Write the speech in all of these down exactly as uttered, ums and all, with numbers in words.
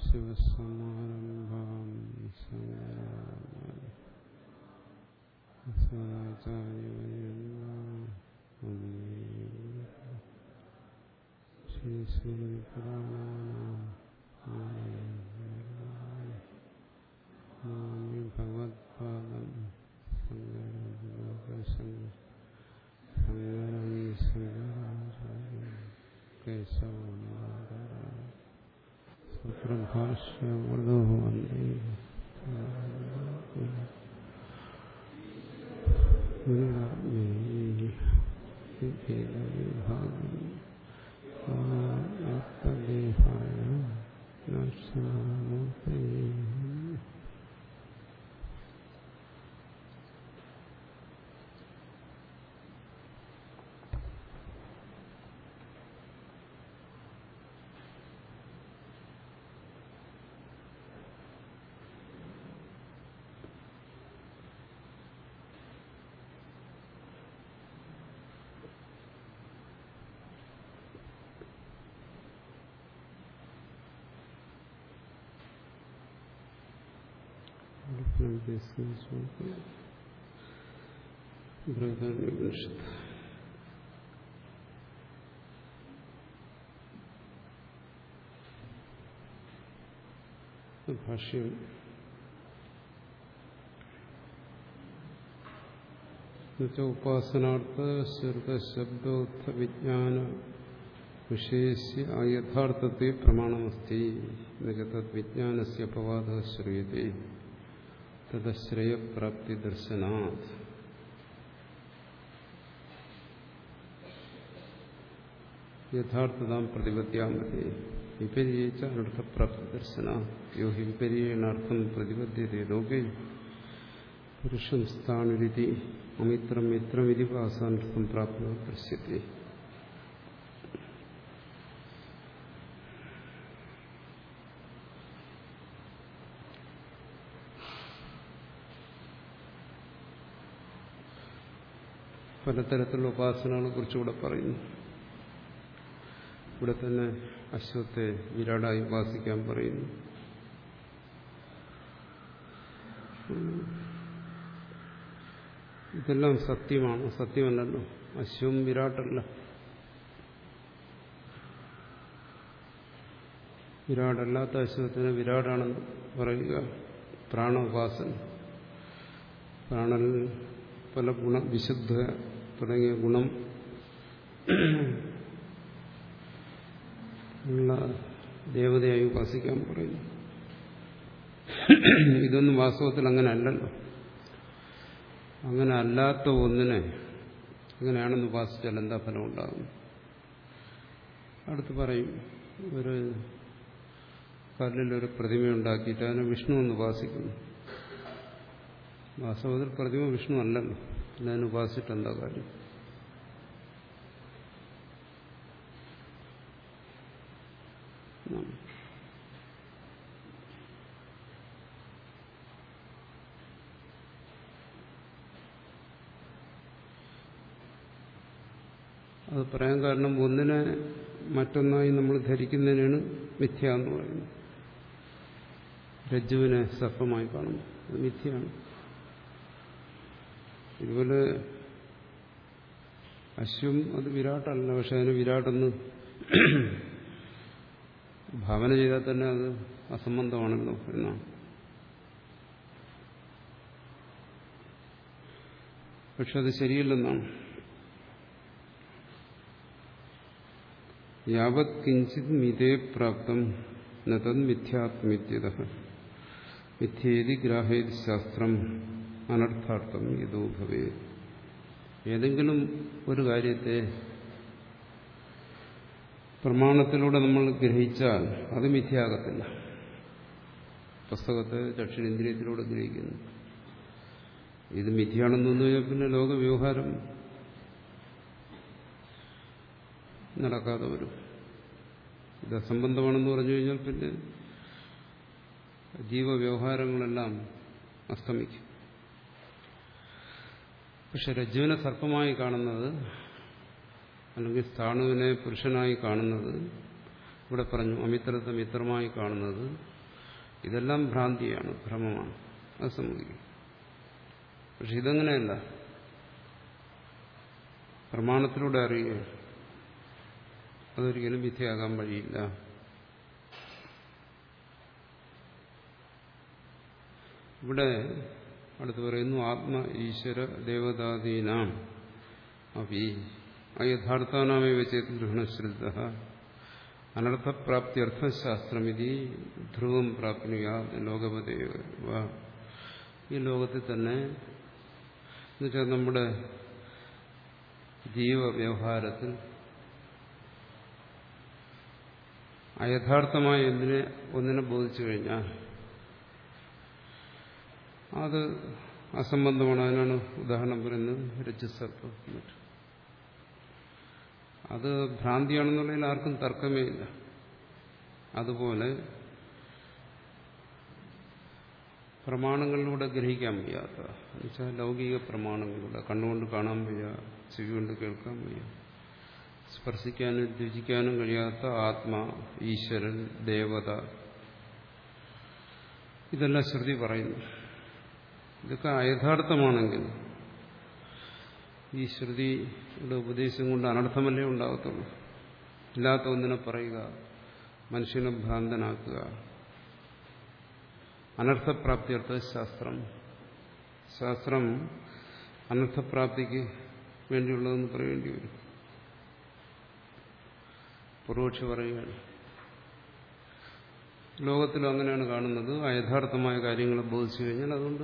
സദാശിവസമാരംഭാം സദാചാര്യപര്യന്താം ശ്രീസ്മൃതിപുരാണാനാം ഭഗവത്പാദം ശങ്കരം ശങ്കരാചാര്യം കേശവം സുപ്രഭാഷ്യമൃദോ വന്ദേ വിഭാഗദേഹായ നർശനമൂർത്തയേ. ബൃഹദാരണ്യോപനിഷത്ത് ഭാഷ്യം. ഉപാസനാർത്ഥ ശ്രുതശബ്ദോത്ഥ വിജ്ഞാന വിഷയസ്യ യഥാർത്ഥത്തെ പ്രമാണമസ്തി തദ്വിജ്ഞാനസ്യ അപവാദഃ ശ്രൂയത്തെ തദശ്രയപ്രാപ്തി ദർശനാത്. യഥാർത്ഥതാം പ്രതിപദ്യാമതി വിപരീച്ച അനർത്ഥപ്രാപ്തി ദർശനാത്. യോ ഹി വിപരീണാർത്ഥം പ്രതിപദ്യത്തെ ലോകേ പുരുഷം സ്ഥാണുരിതി അമിത്രം മിത്രമിതി വാസാനർത്ഥം പ്രാപ്തോ ദൃശ്യത്തെ. പലതരത്തിലുള്ള ഉപാസനകളെ കുറിച്ചുകൂടെ പറയുന്നു. ഇവിടെ തന്നെ അശ്വത്തെ വിരാടായി ഉപാസിക്കാൻ പറയുന്നു. ഇതെല്ലാം സത്യമാണ്. സത്യമല്ലല്ലോ, അശ്വം വിരാട്ടല്ല. വിരാടല്ലാത്ത അശ്വത്തിന് വിരാടാണെന്ന് പറയുക പ്രാണ ഉപാസന. പ്രാണനിൽ പല ഗുണ വിശുദ്ധ തുടങ്ങിയ ഗുണം ഉള്ള ദേവതയായി ഉപാസിക്കാൻ പറയുന്നു. ഇതൊന്നും വാസ്തവത്തിൽ അങ്ങനെ അല്ലല്ലോ. അങ്ങനെ അല്ലാത്ത ഒന്നിനെ അങ്ങനെയാണെന്ന് ഉപാസിച്ചാൽ എന്താ ഫലം ഉണ്ടാകും? അടുത്ത് പറയും, ഒരു കല്ലിലൊരു പ്രതിമയുണ്ടാക്കിയിട്ട് അതിനെ വിഷ്ണു എന്ന് ഉപാസിക്കുന്നു. വാസ്തവത്തിൽ പ്രതിമ വിഷ്ണു അല്ലല്ലോ, പിന്നെ അതിന് ഉപാസിച്ചിട്ട് എന്താ കാര്യം? അത് പറയാൻ കാരണം, ഒന്നിനെ മറ്റൊന്നായി നമ്മൾ ധരിക്കുന്നതിനാണ് മിഥ്യ എന്ന് പറയുന്നത്. രജ്ജുവിനെ സർപ്പമായി കാണുന്നു, അത് മിഥ്യയാണ്. ഇതുപോലെ അശ്വം അത് വിരാട്ടല്ല, പക്ഷെ അതിന് വിരാട്ടെന്ന് ഭാവന ചെയ്താൽ തന്നെ അത് അസംബന്ധമാണല്ലോ എന്നാണ്. പക്ഷെ അത് ശരിയല്ലെന്നാണ്. യാവത് കിഞ്ചിത് മിതേ പ്രാപ്തം നതത് മിഥ്യാത്മിത്യതഃ മിഥ്യേതി ഗ്രാഹേതി ശാസ്ത്രം അനർത്ഥാർത്ഥം യതോ ഭവേത്. ഏതെങ്കിലും ഒരു കാര്യത്തെ പ്രമാണത്തിലൂടെ നമ്മൾ ഗ്രഹിച്ചാൽ അത് മിഥ്യയാകത്തില്ല. പുസ്തകത്തെ ചക്ഷുരേന്ദ്രിയത്തിലൂടെ ഗ്രഹിക്കുന്നു, ഇത് മിഥ്യയാണെന്ന് തോന്നുന്നു കഴിഞ്ഞാൽ പിന്നെ ലോകവ്യവഹാരം നടക്കാതെ വരും. ഇത് അസംബന്ധമാണെന്ന് പറഞ്ഞു കഴിഞ്ഞാൽ പിന്നെ ജീവവ്യവഹാരങ്ങളെല്ലാം അസ്തമിക്കും. പക്ഷെ രജ്ജുവിനെ സർപ്പമായി കാണുന്നത്, അല്ലെങ്കിൽ സ്ഥാണുവിനെ പുരുഷനായി കാണുന്നത്, ഇവിടെ പറഞ്ഞു അമിത്രത്തെ മിത്രമായി കാണുന്നത് ഇതെല്ലാം ഭ്രാന്തിയാണ്, ഭ്രമമാണ്, അത് സമ്മതിക്കും. പക്ഷെ ഇതങ്ങനെയല്ല, പ്രമാണത്തിലൂടെ അറിയുക, അതൊരിക്കലും മിഥ്യയാകാൻ വഴിയില്ല. ഇവിടെ അടുത്ത് പറയുന്നു ആത്മ ഈശ്വര ദേവതാദീനാം അപി അയഥാർത്ഥാനാമേ വെച്ചേത് ഗ്രഹണശ്രദ്ധ അനർത്ഥപ്രാപ്തിയർത്ഥശാസ്ത്രമിതി ധ്രുവം പ്രാപ്നുയാ ലോകപദേവ. ഈ ലോകത്തിൽ തന്നെ എന്നുവെച്ചാൽ നമ്മുടെ ജീവവ്യവഹാരത്തിൽ അയഥാർത്ഥമായ എന്തിനെ ഒന്നിനെ ബോധിച്ചു കഴിഞ്ഞാൽ അത് അസംബന്ധമാണ്. അതിനാണ് ഉദാഹരണം പറയുന്നത് രജ്ജുസർപ്പം. അത് ഭ്രാന്തിയാണെന്നുള്ളതിൽ ആർക്കും തർക്കമേ ഇല്ല. അതുപോലെ പ്രമാണങ്ങളിലൂടെ ഗ്രഹിക്കാൻ വയ്യാത്ത, എന്നുവെച്ചാൽ ലൗകിക പ്രമാണങ്ങളിലൂടെ കണ്ണുകൊണ്ട് കാണാൻ വയ്യ, ചെവി കൊണ്ട് കേൾക്കാൻ വയ്യ, സ്പർശിക്കാനും രുചിക്കാനും കഴിയാത്ത ആത്മാ, ഈശ്വരൻ, ദേവത, ഇതെല്ലാം ശ്രുതി പറയുന്നു. ഇതൊക്കെ അയഥാർത്ഥമാണെങ്കിൽ ഈ ശ്രുതിയുടെ ഉപദേശം കൊണ്ട് അനർത്ഥമല്ലേ ഉണ്ടാകത്തുള്ളൂ. ഇല്ലാത്ത ഒന്നിനെ പറയുക, മനുഷ്യനെ ഭ്രാന്തനാക്കുക. അനർത്ഥപ്രാപ്തിയർത്ഥ ശാസ്ത്രം, ശാസ്ത്രം അനർത്ഥപ്രാപ്തിക്ക് വേണ്ടിയുള്ളതെന്ന് പറയേണ്ടി വരും. പൂർവക്ഷി പറയുകയാണ്, ലോകത്തിലും അങ്ങനെയാണ് കാണുന്നത്. അയഥാർത്ഥമായ കാര്യങ്ങളെ ബോധിച്ചു കഴിഞ്ഞാൽ അതുകൊണ്ട്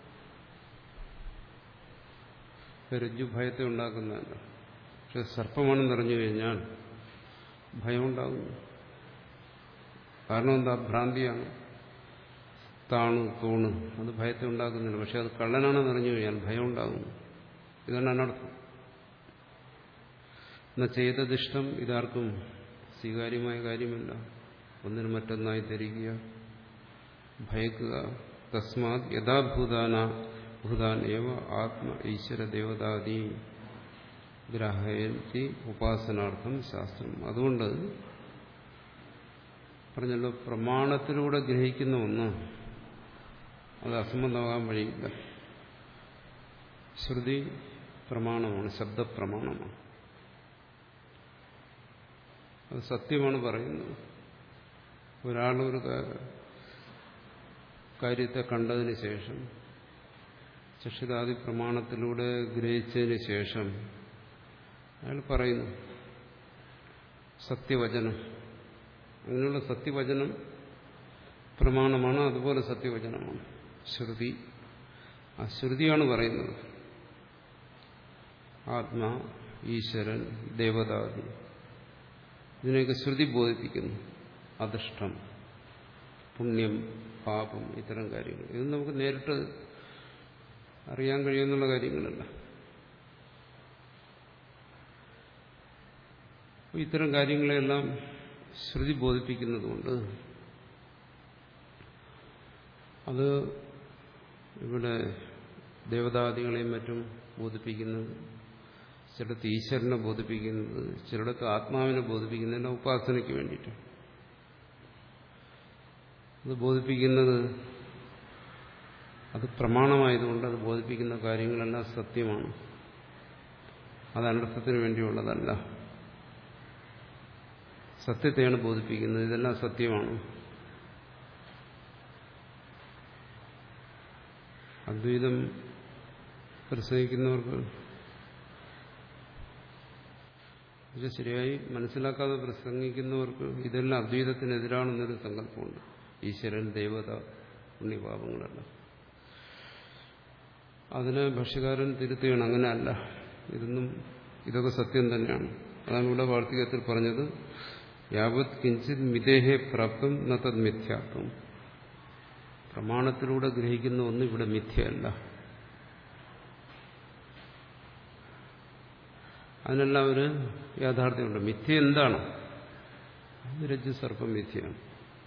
രജ്ജു ഭയത്തെ ഉണ്ടാക്കുന്നതല്ല. പക്ഷെ സർപ്പമാണെന്ന് അറിഞ്ഞു കഴിഞ്ഞാൽ ഭയം ഉണ്ടാകുന്നു. കാരണം എന്താ? ഭ്രാന്തിയാണ്. താണു തൂണ് അത് ഭയത്തെ ഉണ്ടാക്കുന്നില്ല. പക്ഷെ അത് കള്ളനാണെന്ന് അറിഞ്ഞു കഴിഞ്ഞാൽ ഭയം ഉണ്ടാകുന്നു. ഇതാണ് അനർത്ഥം. എന്നാൽ ചെയ്തതിഷ്ടം ഇതാർക്കും സ്വീകാര്യമായ കാര്യമല്ല. ഒന്നിന് മറ്റൊന്നായി ധരിക്കുക, ഭയക്കുക. തസ്മാത് യഥാഭൂതാന ഭൂതാൻ ഏവ ആത്മ ഈശ്വര ദേവതാദി ഗ്രാഹയന്തി ഉപാസനാർത്ഥം ശാസ്ത്രം. അതുകൊണ്ട് പറഞ്ഞല്ലോ, പ്രമാണത്തിലൂടെ ഗ്രഹിക്കുന്ന ഒന്ന് അത് അസംബന്ധമാകാൻ വഴിയില്ല. ശ്രുതി പ്രമാണമാണ്, ശബ്ദപ്രമാണമാണ്. അത് സത്യമാണ് പറയുന്നത്. ഒരാളൊരു കാര്യത്തെ കണ്ടതിന് ശേഷം ചക്ഷുരാദി പ്രമാണത്തിലൂടെ ഗ്രഹിച്ചതിന് ശേഷം അയാൾ പറയുന്നു സത്യവചനം. അങ്ങനെയുള്ള സത്യവചനം പ്രമാണമാണ്. അതുപോലെ സത്യവചനമാണ് ശ്രുതി. ആ ശ്രുതിയാണ് പറയുന്നത് ആത്മാ, ഈശ്വരൻ, ദേവതാദി, ഇതിനെയൊക്കെ ശ്രുതി ബോധിപ്പിക്കുന്നു. അദൃഷ്ടം, പുണ്യം, പാപം, ഇത്തരം കാര്യങ്ങൾ. ഇത് നമുക്ക് നേരിട്ട് അറിയാൻ കഴിയുന്നുള്ള കാര്യങ്ങളല്ല. ഇത്തരം കാര്യങ്ങളെല്ലാം ശ്രുതി ബോധിപ്പിക്കുന്നതുകൊണ്ട് അത് ഇവിടെ ദേവതാദികളെയും മറ്റും ബോധിപ്പിക്കുന്നത്, ചിലടത്ത് ഈശ്വരനെ ബോധിപ്പിക്കുന്നത്, ചിലടത്ത് ആത്മാവിനെ ബോധിപ്പിക്കുന്നതിന്റെ ഉപാസനയ്ക്ക് വേണ്ടിയിട്ട്. അത് ബോധിപ്പിക്കുന്നത് അത് പ്രമാണമായതുകൊണ്ട് അത് ബോധിപ്പിക്കുന്ന കാര്യങ്ങളെല്ലാം സത്യമാണ്. അത് അനർത്ഥത്തിന് വേണ്ടിയുള്ളതല്ല. സത്യത്തെയാണ് ബോധിപ്പിക്കുന്നത്. ഇതെല്ലാം സത്യമാണ്. അദ്വൈതം പ്രസംഗിക്കുന്നവർക്ക് ഇത് ശരിയായി മനസ്സിലാക്കാതെ പ്രസംഗിക്കുന്നവർക്ക് ഇതെല്ലാം അദ്വൈതത്തിനെതിരാണെന്നൊരു സങ്കല്പമുണ്ട്. ഈശ്വരൻ, ദേവത, പുണ്യപാപങ്ങളെല്ലാം. അതിനെ ഭാഷ്യകാരൻ തിരുത്തുകയാണ്. അങ്ങനെയല്ല, ഇതൊന്നും ഇതൊക്കെ സത്യം തന്നെയാണ്. അതാണ് ഇവിടെ വാർത്തികത്തിൽ പറഞ്ഞത്, യാവത് കിഞ്ചിത് മിതേഹേ പ്രാപ്തം ന തദ് മിഥ്യാത്വം. പ്രമാണത്തിലൂടെ ഗ്രഹിക്കുന്ന ഒന്നും ഇവിടെ മിഥ്യയല്ല. അതിനെല്ലാം ഒരു യാഥാർത്ഥ്യമുണ്ട്. മിഥ്യ എന്താണ്? രജ്ജു സർപ്പം മിഥ്യയാണ്.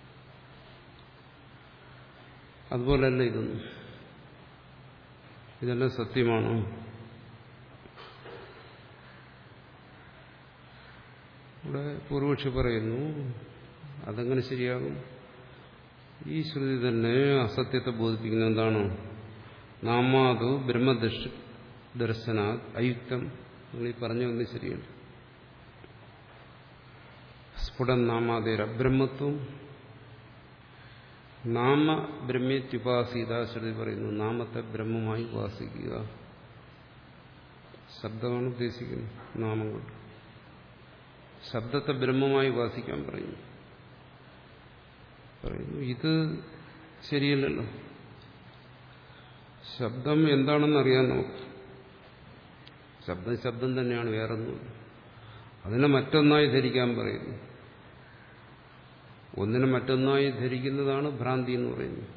അതുപോലല്ല ഇതൊന്നും. ഇതെല്ലാം സത്യമാണോ? ഇവിടെ പൂർവക്ഷി പറയുന്നു അതെങ്ങനെ ശരിയാകും? ഈ ശ്രുതി തന്നെ അസത്യത്തെ ബോധിപ്പിക്കുന്ന എന്താണ്? നാമാതു ബ്രഹ്മദർശ ദർശനാത് അയുക്തം. നിങ്ങൾ ഈ പറഞ്ഞു വന്നത് ശരിയാണ്. സ്ഫുടം നാമാതേര ബ്രഹ്മത്വം നാമ ബ്രഹ്മേത്യുപാസീത. ശ്രുതി പറയുന്നു നാമത്തെ ബ്രഹ്മമായി ഉപാസിക്കുക. ശബ്ദമാണ് ഉദ്ദേശിക്കുന്നത്. നാമം കൊണ്ട് ശബ്ദത്തെ ബ്രഹ്മമായി ഉപാസിക്കാൻ പറയുന്നു പറയുന്നു ഇത് ശരിയല്ലല്ലോ. ശബ്ദം എന്താണെന്ന് അറിയാൻ നമുക്ക്. ശബ്ദം ശബ്ദം തന്നെയാണ്, വേറൊന്നും. അതിനെ മറ്റൊന്നായി ധരിക്കാൻ പറയുന്നു. ഒന്നിനെ മറ്റൊന്നായി ധരിക്കുന്നതാണ് ഭ്രാന്തി എന്ന് പറയുന്നത്.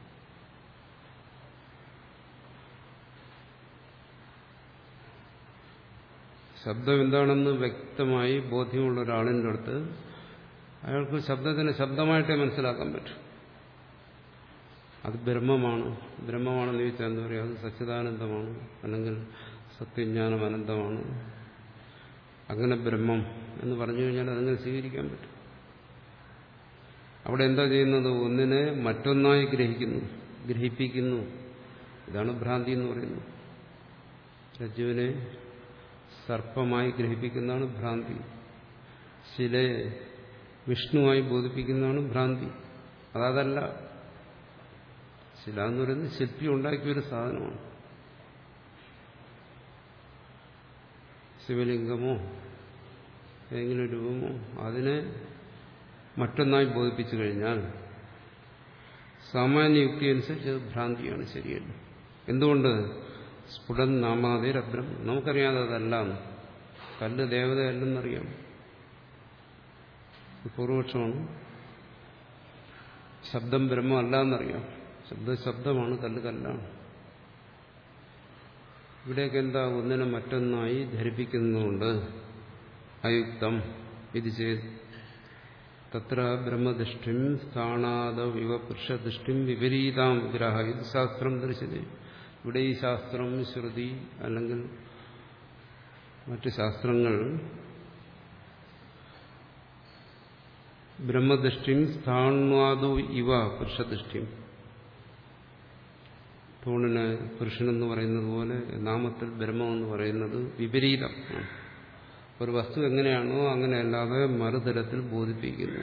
ശബ്ദം എന്താണെന്ന് വ്യക്തമായി ബോധ്യമുള്ള ഒരാളിൻ്റെ അടുത്ത് അയാൾക്ക് ശബ്ദത്തിന് ശബ്ദമായിട്ടേ മനസ്സിലാക്കാൻ പറ്റും. അത് ബ്രഹ്മമാണ്. ബ്രഹ്മമാണെന്ന് ചോദിച്ചാൽ എന്താ പറയുക? അത് സച്ചിദാനന്ദമാണ്, അല്ലെങ്കിൽ സത്യജ്ഞാനം അനന്തമാണ്. അങ്ങനെ ബ്രഹ്മം എന്ന് പറഞ്ഞു കഴിഞ്ഞാൽ അതങ്ങനെ സ്വീകരിക്കാൻ പറ്റും. അവിടെ എന്താ ചെയ്യുന്നത്? ഒന്നിനെ മറ്റൊന്നായി ഗ്രഹിക്കുന്നു, ഗ്രഹിപ്പിക്കുന്നു. ഇതാണ് ഭ്രാന്തി എന്ന് പറയുന്നത്. രജ്ജുവിനെ സർപ്പമായി ഗ്രഹിപ്പിക്കുന്നതാണ് ഭ്രാന്തി. ശിലയെ വിഷ്ണുവായി ബോധിപ്പിക്കുന്നതാണ് ഭ്രാന്തി. അതല്ല. ശില എന്ന് പറയുന്നത് ശില്പി ഉണ്ടാക്കിയൊരു സാധനമാണ്. ശിവലിംഗമോ ഏതെങ്കിലും രൂപമോ അതിനെ മറ്റൊന്നായി ബോധിപ്പിച്ചു കഴിഞ്ഞാൽ സാമാന്യ യുക്തി അനുസരിച്ച് അത് ഭ്രാന്തിയാണ്, ശരിയല്ല. എന്തുകൊണ്ട്? സ്ഫുടൻ നാമാതേ രബ്രം. നമുക്കറിയാതെ അതല്ല. കല്ല് ദേവതയല്ലെന്നറിയാം. പൂർവപക്ഷമാണ്. ശബ്ദം ബ്രഹ്മം അല്ല എന്നറിയാം. ശബ്ദം ശബ്ദമാണ്, കല്ല് കല്ലാണ്. ഇവിടെയൊക്കെ എന്താ? ഒന്നിനെ മറ്റൊന്നായി ധരിപ്പിക്കുന്നതുകൊണ്ട് അയുക്തം ഇത് ചെയ്ത് തത്ര ബ്രഹ്മദൃഷ്ടിം സ്ഥാണാദ വിവ പുരുഷദൃഷ്ടിം വിപരീതാം വിഗ്രഹ. ഇത് ശാസ്ത്രം ദർശിച്ചത്. ഇവിടെ ഈ ശാസ്ത്രം, ശ്രുതി അല്ലെങ്കിൽ മറ്റ് ശാസ്ത്രങ്ങൾ ബ്രഹ്മദൃഷ്ടിം സ്ഥാണാദോ ഇവ പുരുഷദൃഷ്ടിം. തൂണിന് പുരുഷനെന്ന് പറയുന്നത് പോലെ നാമത്തിൽ ബ്രഹ്മം എന്ന് പറയുന്നത് വിപരീതം. ഒരു വസ്തു എങ്ങനെയാണോ അങ്ങനെയല്ലാതെ മറുതരത്തിൽ ബോധിപ്പിക്കുന്നു.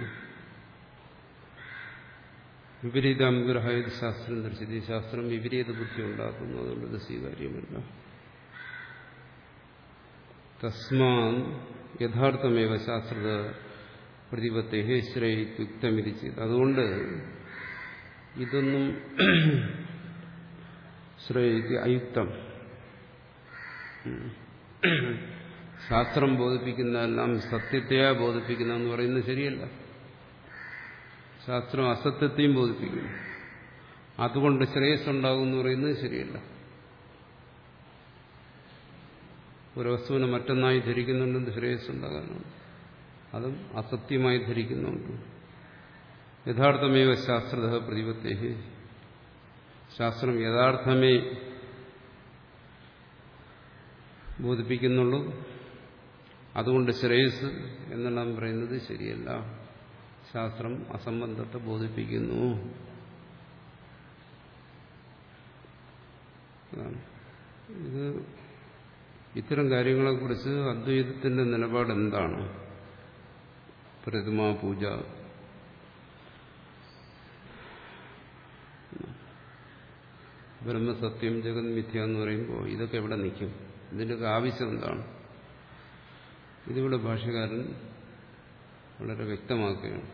വിപരീതം ഗ്രഹയത് ശാസ്ത്രം ദർശിച്ചത്. ഈ ശാസ്ത്രം വിപരീത ബുദ്ധി ഉണ്ടാക്കുന്നു. അതുകൊണ്ട് ഇത് സ്വീകാര്യമല്ല. തസ്മാ യഥാർത്ഥമേവ ശാസ്ത്രത പ്രതിപത്തേ ശ്രേയുക്തമിതി ചെയ്ത്. അതുകൊണ്ട് ഇതൊന്നും ശ്രേയിക്ക് അയുക്തം. ശാസ്ത്രം ബോധിപ്പിക്കുന്നതെല്ലാം സത്യത്തെയാ ബോധിപ്പിക്കുന്നതെന്ന് പറയുന്നത് ശരിയല്ല. ശാസ്ത്രം അസത്യത്തെയും ബോധിപ്പിക്കുന്നു. അതുകൊണ്ട് ശ്രേയസ് ഉണ്ടാകും എന്ന് പറയുന്നത് ശരിയല്ല. ഒരു വസ്തുവിനെ മറ്റൊന്നായി ധരിക്കുന്നുണ്ടെന്ന് ശ്രേയസ് ഉണ്ടാകാനാണ്. അതും അസത്യമായി ധരിക്കുന്നുണ്ട്. യഥാർത്ഥമേവ ശാസ്ത്രത പ്രതിപത്തേ. ശാസ്ത്രം യഥാർത്ഥമേ ബോധിപ്പിക്കുന്നുള്ളൂ. അതുകൊണ്ട് ശ്രേയസ് എന്നെല്ലാം പറയുന്നത് ശരിയല്ല. ശാസ്ത്രം അസംബന്ധത്തെ ബോധിപ്പിക്കുന്നു. ഇത് ഇത്തരം കാര്യങ്ങളെക്കുറിച്ച് അദ്വൈതത്തിന്റെ നിലപാട് എന്താണ്? പ്രതിമാ പൂജ, ബ്രഹ്മസത്യം, ജഗത് മിഥ്യ എന്ന് പറയുമ്പോൾ ഇതൊക്കെ എവിടെ നിൽക്കും? ഇതിൻ്റെയൊക്കെ ആവശ്യം എന്താണ്? ഇതിവിടെ ഭാഷ്യകാരൻ വളരെ വ്യക്തമാക്കുകയാണ്.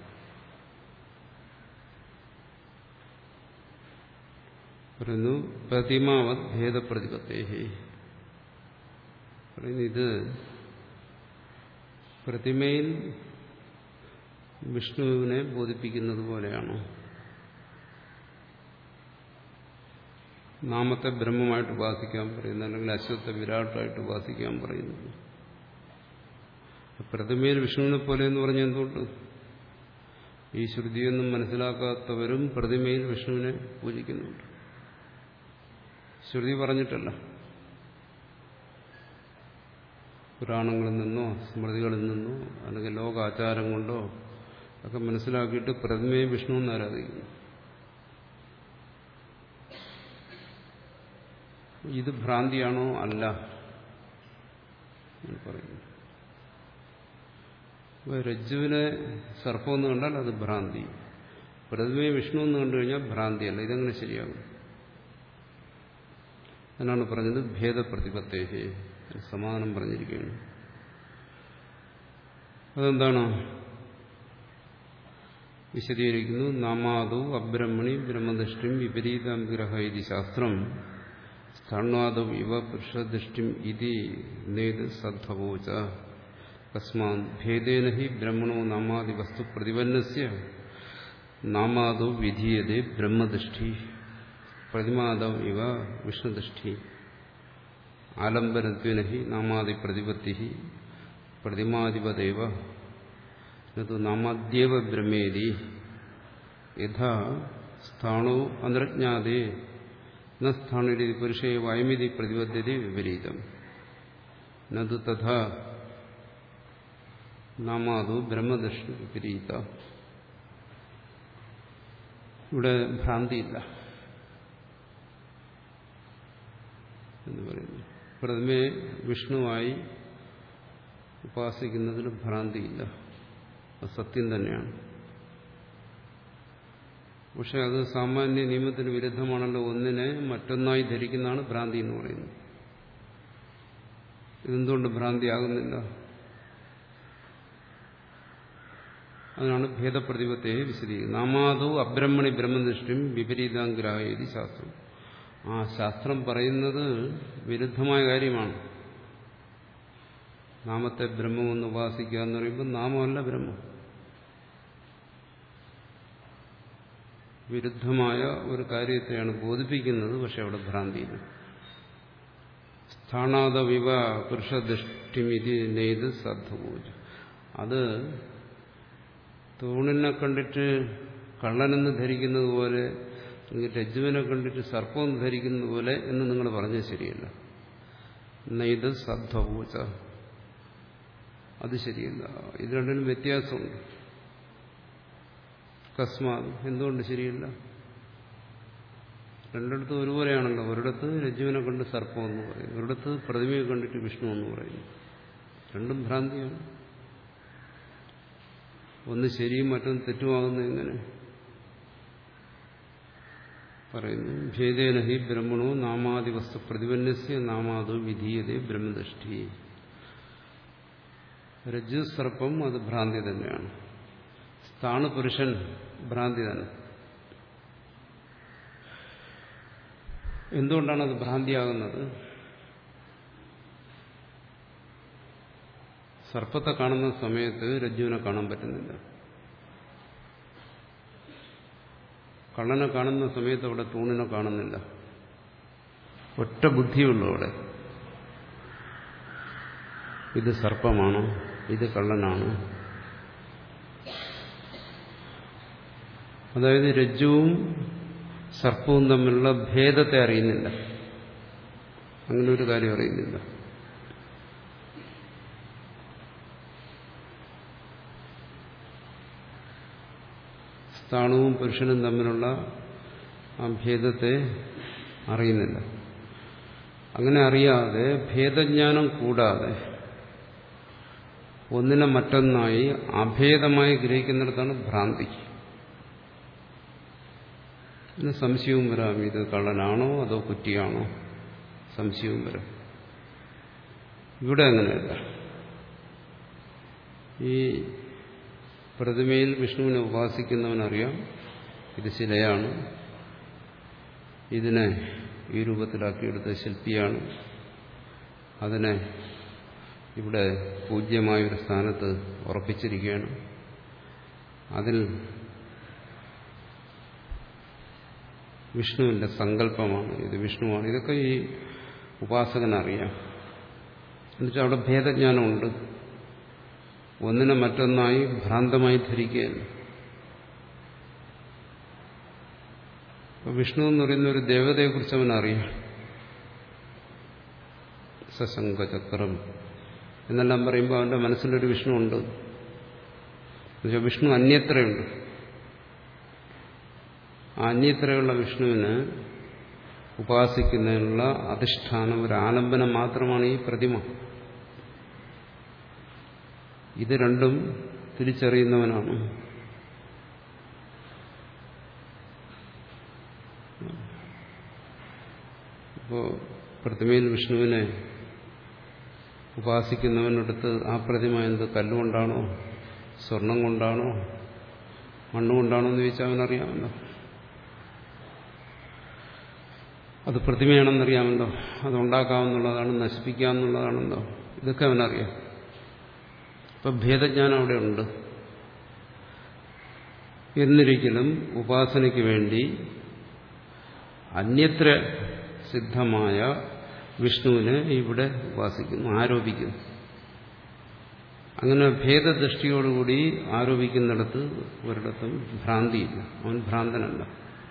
പറയുന്നു പ്രതിമാവത് ഭേദപ്രതിപത്തേഹി. പറയുന്നു ഇത് പ്രതിമയിൽ വിഷ്ണുവിനെ ബോധിപ്പിക്കുന്നത് പോലെയാണ്. നാമത്തെ ബ്രഹ്മമായിട്ട് ഉപാസിക്കാൻ പറയുന്നു, അല്ലെങ്കിൽ അശ്വത്തെ വിരാട്ടായിട്ട് ഉപാസിക്കാൻ പറയുന്നത്. പ്രതിമയിൽ വിഷ്ണുവിനെ പോലെ എന്ന് പറഞ്ഞാൽ എന്തുകൊണ്ട്? ഈ ശ്രുതിയൊന്നും മനസ്സിലാക്കാത്തവരും പ്രതിമയിൽ വിഷ്ണുവിനെ പൂജിക്കുന്നുണ്ട്. ശ്രുതി പറഞ്ഞിട്ടല്ല, പുരാണങ്ങളിൽ നിന്നോ സ്മൃതികളിൽ നിന്നോ അല്ലെങ്കിൽ ലോകാചാരം കൊണ്ടോ ഒക്കെ മനസ്സിലാക്കിയിട്ട് പ്രതിമയെ വിഷ്ണു എന്ന് ആരാധിക്കുന്നു. ഇത് ഭ്രാന്തിയാണോ അല്ല എന്ന് പറയുന്നു. രജ്ജുവിനെ സർപ്പം എന്ന് കണ്ടാൽ അത് ഭ്രാന്തി, പ്രതിമയെ വിഷ്ണു എന്ന് കണ്ടു കഴിഞ്ഞാൽ ഭ്രാന്തിയല്ല. ഇതെങ്ങനെ ശരിയാകും? എന്നാണ് പറഞ്ഞത് ഭേദപ്രതിപത്തേഹേ, സമാധാനം പറഞ്ഞിരിക്കുകയാണ്. അതെന്താണ് വിശദീകരിക്കുന്നു? നാമാദോ അബ്രഹ്മണി ബ്രഹ്മദൃഷ്ടിം വിപരീതാം ഗ്രഹ ഇതി ശാസ്ത്രം സ്ഥാണ്വാദോ ഇവ പുരുഷദൃഷ്ടിം ഇതി നേത് സദ്ഭവോച തസ്മാത് ഭേദേന ഹി ബ്രഹ്മണോ നാമാദി വസ്തു പ്രതിപന്നസ്യ നാമാദോ വിധീയതേ ബ്രഹ്മദൃഷ്ടി പ്രതിമാദം ഇവ വിഷ്ണുദൃഷ്ടി ആലംബനത്വേന ഹി നാമാദി പ്രതിപത്തി പ്രതിമാധിപതേവ നാമാദ്യേവ ബ്രഹ്മേതി യഥാ സ്ഥാണോ അന്തർജ്ഞാതേ ന സ്ഥാണുരി പുരുഷേ വയമിതി പ്രതിപദ്ധ്യതി വിപരീതം നതു തഥാ നാമാദോ ബ്രഹ്മദൃഷ്ടി വിപരീത. ഇവിടെ ഭ്രാന്തിയില്ല എന്ന് പറയുന്നു. പ്രതിമയെ വിഷ്ണുവായി ഉപാസിക്കുന്നതിന് ഭ്രാന്തിയില്ല, അത് സത്യം തന്നെയാണ്. പക്ഷെ അത് സാമാന്യ നിയമത്തിന് വിരുദ്ധമാണല്ലോ. ഒന്നിനെ മറ്റൊന്നായി ധരിക്കുന്നതാണ് ഭ്രാന്തി എന്ന് പറയുന്നത്. ഇതെന്തുകൊണ്ട് ഭ്രാന്തിയാകുന്നില്ല? അതിനാണ് ഭേദപ്രതിപത്തെ വിശദീകരിക്കുന്നത്. നാമാദോ അബ്രഹ്മണി ബ്രഹ്മദൃഷ്ടിം വിപരീതാംഗ്രാഹേതി ശാസ്ത്രം. ആ ശാസ്ത്രം പറയുന്നത് വിരുദ്ധമായ കാര്യമാണ്. നാമത്തെ ബ്രഹ്മമെന്ന് ഉപാസിക്കുക എന്ന് പറയുമ്പോൾ നാമമല്ല ബ്രഹ്മം. വിരുദ്ധമായ ഒരു കാര്യത്തെയാണ് ബോധിപ്പിക്കുന്നത്. പക്ഷെ അവിടെ ഭ്രാന്തിയില്ല. സ്ഥാണാദവിവ പുരുഷദൃഷ്ടിമിതി നെയ്ത് സദ്ഭൂജ. അത് തൂണിനെ കണ്ടിട്ട് കള്ളനെന്ന് ധരിക്കുന്നത് പോലെ, അല്ലെങ്കിൽ രജ്ജുവിനെ കണ്ടിട്ട് സർപ്പമെന്ന് ധരിക്കുന്നത് പോലെ എന്ന് നിങ്ങൾ പറഞ്ഞത് ശരിയല്ല. നെയ്ത് സദ്ഭൂജ, അത് ശരിയല്ല. ഇത് രണ്ടിനും വ്യത്യാസമുണ്ട്. കസ്മാത്, എന്തുകൊണ്ട് ശരിയല്ല? രണ്ടിടത്തും ഒരുപോലെയാണല്ലോ. ഒരിടത്ത് രജ്ജുവിനെ കണ്ട് സർപ്പം എന്ന് പറയും, ഒരിടത്ത് പ്രതിമയെ കണ്ടിട്ട് വിഷ്ണു എന്ന് പറയുന്നു. രണ്ടും ഭ്രാന്തിയാണ്. ഒന്ന് ശരിയും മറ്റൊന്ന് തെറ്റുമാകുന്നത് എങ്ങനെ പറയുന്നു? ഭേദേന ഹി ബ്രഹ്മണോ നാമാദി വസ്തു പ്രതിപന്നസ്യ നാമാദോ വിധീയതേ ബ്രഹ്മദൃഷ്ടി. രജ്ജു സർപ്പം അത് ഭ്രാന്തി തന്നെയാണ്. സ്ഥാണു പുരുഷൻ ഭ്രാന്തി തന്നെ. എന്തുകൊണ്ടാണ് അത് ഭ്രാന്തിയാകുന്നത്? സർപ്പത്തെ കാണുന്ന സമയത്ത് രജ്ജുവിനെ കാണാൻ പറ്റുന്നില്ല. കള്ളനെ കാണുന്ന സമയത്ത് അവിടെ തൂണിനെ കാണുന്നില്ല. ഒറ്റ ബുദ്ധിയുള്ളൂ അവിടെ. ഇത് സർപ്പമാണോ, ഇത് കള്ളനാണോ? അതായത് രജ്ജുവും സർപ്പവും തമ്മിലുള്ള ഭേദത്തെ അറിയുന്നില്ല. അങ്ങനെ ഒരു കാര്യം അറിയുന്നില്ല. സ്ഥാണുവും പുരുഷനും തമ്മിലുള്ള ആ ഭേദത്തെ അറിയുന്നില്ല. അങ്ങനെ അറിയാതെ, ഭേദജ്ഞാനം കൂടാതെ ഒന്നിനെ മറ്റൊന്നായി അഭേദമായി ഗ്രഹിക്കുന്നിടത്താണ് ഭ്രാന്തി. പിന്നെ സംശയവും വരാം, ഇത് കള്ളനാണോ അതോ കുറ്റിയാണോ, സംശയവും വരാം. ഇവിടെ അങ്ങനെയല്ല. ഈ പ്രതിമയിൽ വിഷ്ണുവിനെ ഉപാസിക്കുന്നവനറിയാം ഇത് ശിലയാണ്, ഇതിനെ ഈ രൂപത്തിലാക്കിയെടുത്ത ശില്പിയാണ്, അതിനെ ഇവിടെ പൂജ്യമായൊരു സ്ഥാനത്ത് ഉറപ്പിച്ചിരിക്കുകയാണ്, അതിൽ വിഷ്ണുവിന്റെ സങ്കല്പമാണ്, ഇത് വിഷ്ണുവാണ്. ഇതൊക്കെ ഈ ഉപാസകനറിയാം. എന്നുവെച്ചാൽ അവിടെ ഭേദജ്ഞാനമുണ്ട്. ഒന്നിനെ മറ്റൊന്നായി ഭ്രാന്തമായി ധരിക്കുകയല്ല. വിഷ്ണു എന്ന് പറയുന്ന ഒരു ദേവതയെക്കുറിച്ച് അവനറിയാം. സശങ്കചക്രം എന്നെല്ലാം പറയുമ്പോൾ അവന്റെ മനസ്സിലൊരു വിഷ്ണു ഉണ്ട്. എന്നുവെച്ചാൽ വിഷ്ണു അന്യത്രയുണ്ട്. ആ അന്യത്രയുള്ള വിഷ്ണുവിന് ഉപാസിക്കുന്നതിനുള്ള അധിഷ്ഠാനം, ഒരു ആലംബനം മാത്രമാണ് ഈ പ്രതിമ. ഇത് രണ്ടും തിരിച്ചറിയുന്നവനാണ്. ഇപ്പോൾ പ്രതിമയിൽ വിഷ്ണുവിനെ ഉപാസിക്കുന്നവനടുത്ത് ആ പ്രതിമ എന്ത് കല്ലുകൊണ്ടാണോ സ്വർണം കൊണ്ടാണോ മണ്ണുകൊണ്ടാണോ എന്ന് ചോദിച്ചാൽ അവനറിയാമല്ലോ. അത് പ്രതിമയാണെന്നറിയാമല്ലോ. അതുണ്ടാക്കാമെന്നുള്ളതാണ്, നശിപ്പിക്കാമെന്നുള്ളതാണല്ലോ. ഇതൊക്കെ അവനറിയാം. ഇപ്പം ഭേദജ്ഞാനം അവിടെ ഉണ്ട്. എന്നിരിക്കലും ഉപാസനയ്ക്ക് വേണ്ടി അന്യത്ര സിദ്ധമായ വിഷ്ണുവിനെ ഇവിടെ ഉപാസിക്കുന്നു, ആരോപിക്കുന്നു. അങ്ങനെ ഭേദദൃഷ്ടിയോടുകൂടി ആരോപിക്കുന്നിടത്ത് ഒരിടത്തും ഭ്രാന്തിയില്ല. അവൻ ഭ്രാന്തനല്ല.